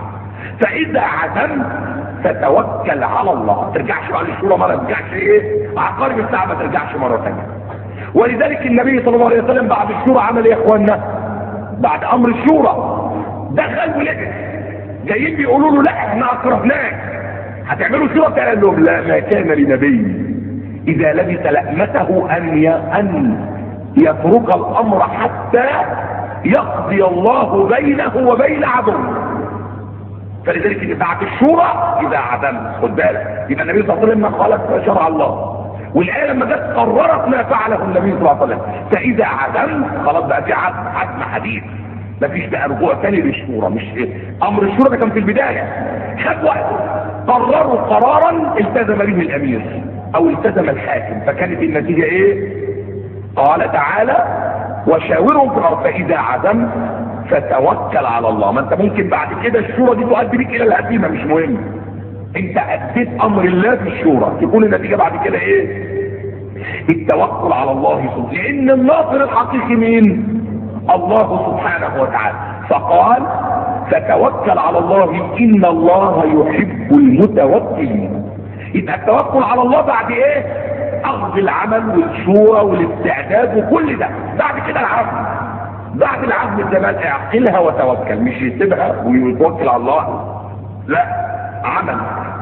فاذا عزمت فتوكل على الله، ما ترجعش بقى للشورى، ما ترجعش ايه؟ عقارب الساعه ما ترجعش مره ثانيه. ولذلك النبي صلى الله عليه وسلم بعد الشورى عمل ايه يا اخوانا؟ بعد امر الشورى دخل ولبس، جايين بيقولوا له لا احنا اكرهناك، هتعملوا شورى؟ قال لهم لا، ما كان لنبي اذا لبس لأمته ان يترك الامر حتى يقضي الله بينه وبين عدوه. فلذلك بعد الشورى اذا عزمت، خد بالك، يبقى النبي صلى الله عليه وسلم ما خالف شرع الله، والآية لما جت قررت ما فعله النبي صلى الله عليه وسلم. فإذا عزمت خلاص بقى في عزم حديث، مفيش بقى رجوع تاني للشورى. مش إيه؟ أمر الشورى ده كان في البداية، خد وقته، قرروا قرارا التزم به الأمير أو التزم الحاكم، فكانت النتيجة إيه؟ قال تعالى وشاورهم في الأرض فإذا عزمت فتوكل على الله. ما أنت ممكن بعد كده الشورى دي تؤدي بك إلى الهزيمة، مش مهم، انت اديت امر الله في الشورى، تكون النتيجة بعد كده ايه؟ التوكل على الله سبحانه، لان الناصر الحقيقي مين؟ الله سبحانه وتعالى. فقال فتوكل على الله ان الله يحب المتوكلين. يبقى التوكل على الله بعد ايه؟ اخذ العمل والشورى والاستعداد وكل ده، بعد كده العزم. بعد العزم الزمان اعقلها وتوكل، مش يسيبها ويتوكل على الله، لا، عمل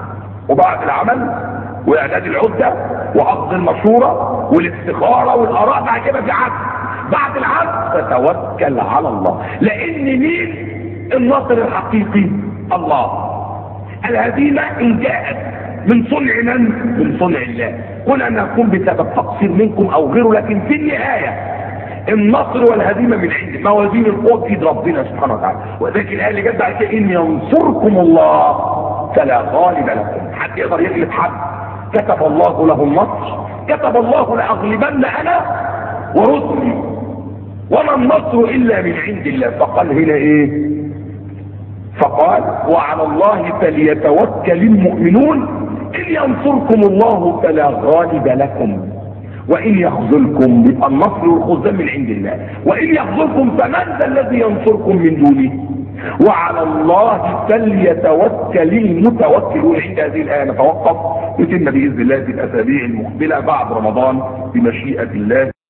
وبعد العمل واعداد العدة واخذ المشورة والاستخارة والاراء، بعد كده في عقد. بعد العقد تتوكل على الله، لان مين الناصر الحقيقي؟ الله. الهزيمة ان جاءت من صنع من؟ من صنع الله. قل ان يكون بسبب تقصير منكم او غيره، لكن في النهاية النصر والهزيمة من عند موازين القوة في ايد ربنا سبحانه وتعالى. وذلك الآية اللي جت بعد كده ان ينصركم الله فلا غالب لكم. حد يقدر يغلب حد؟ كتب الله له النصر، كتب الله لأغلبن انا ورسلي وما النصر الا من عند الله. فقال هنا ايه؟ فقال وعلى الله فليتوكل المؤمنون ان ينصركم الله فلا غالب لكم وان يخذلكم. يبقى النصر والخذلان من عند الله. وان يخذلكم فمن ذا الذي ينصركم من دونه؟ وعلى الله فليتوكل المتوكلون. عند هذه الايه نتوقف، يتم باذن الله في الاسابيع المقبله بعد رمضان بمشيئه الله.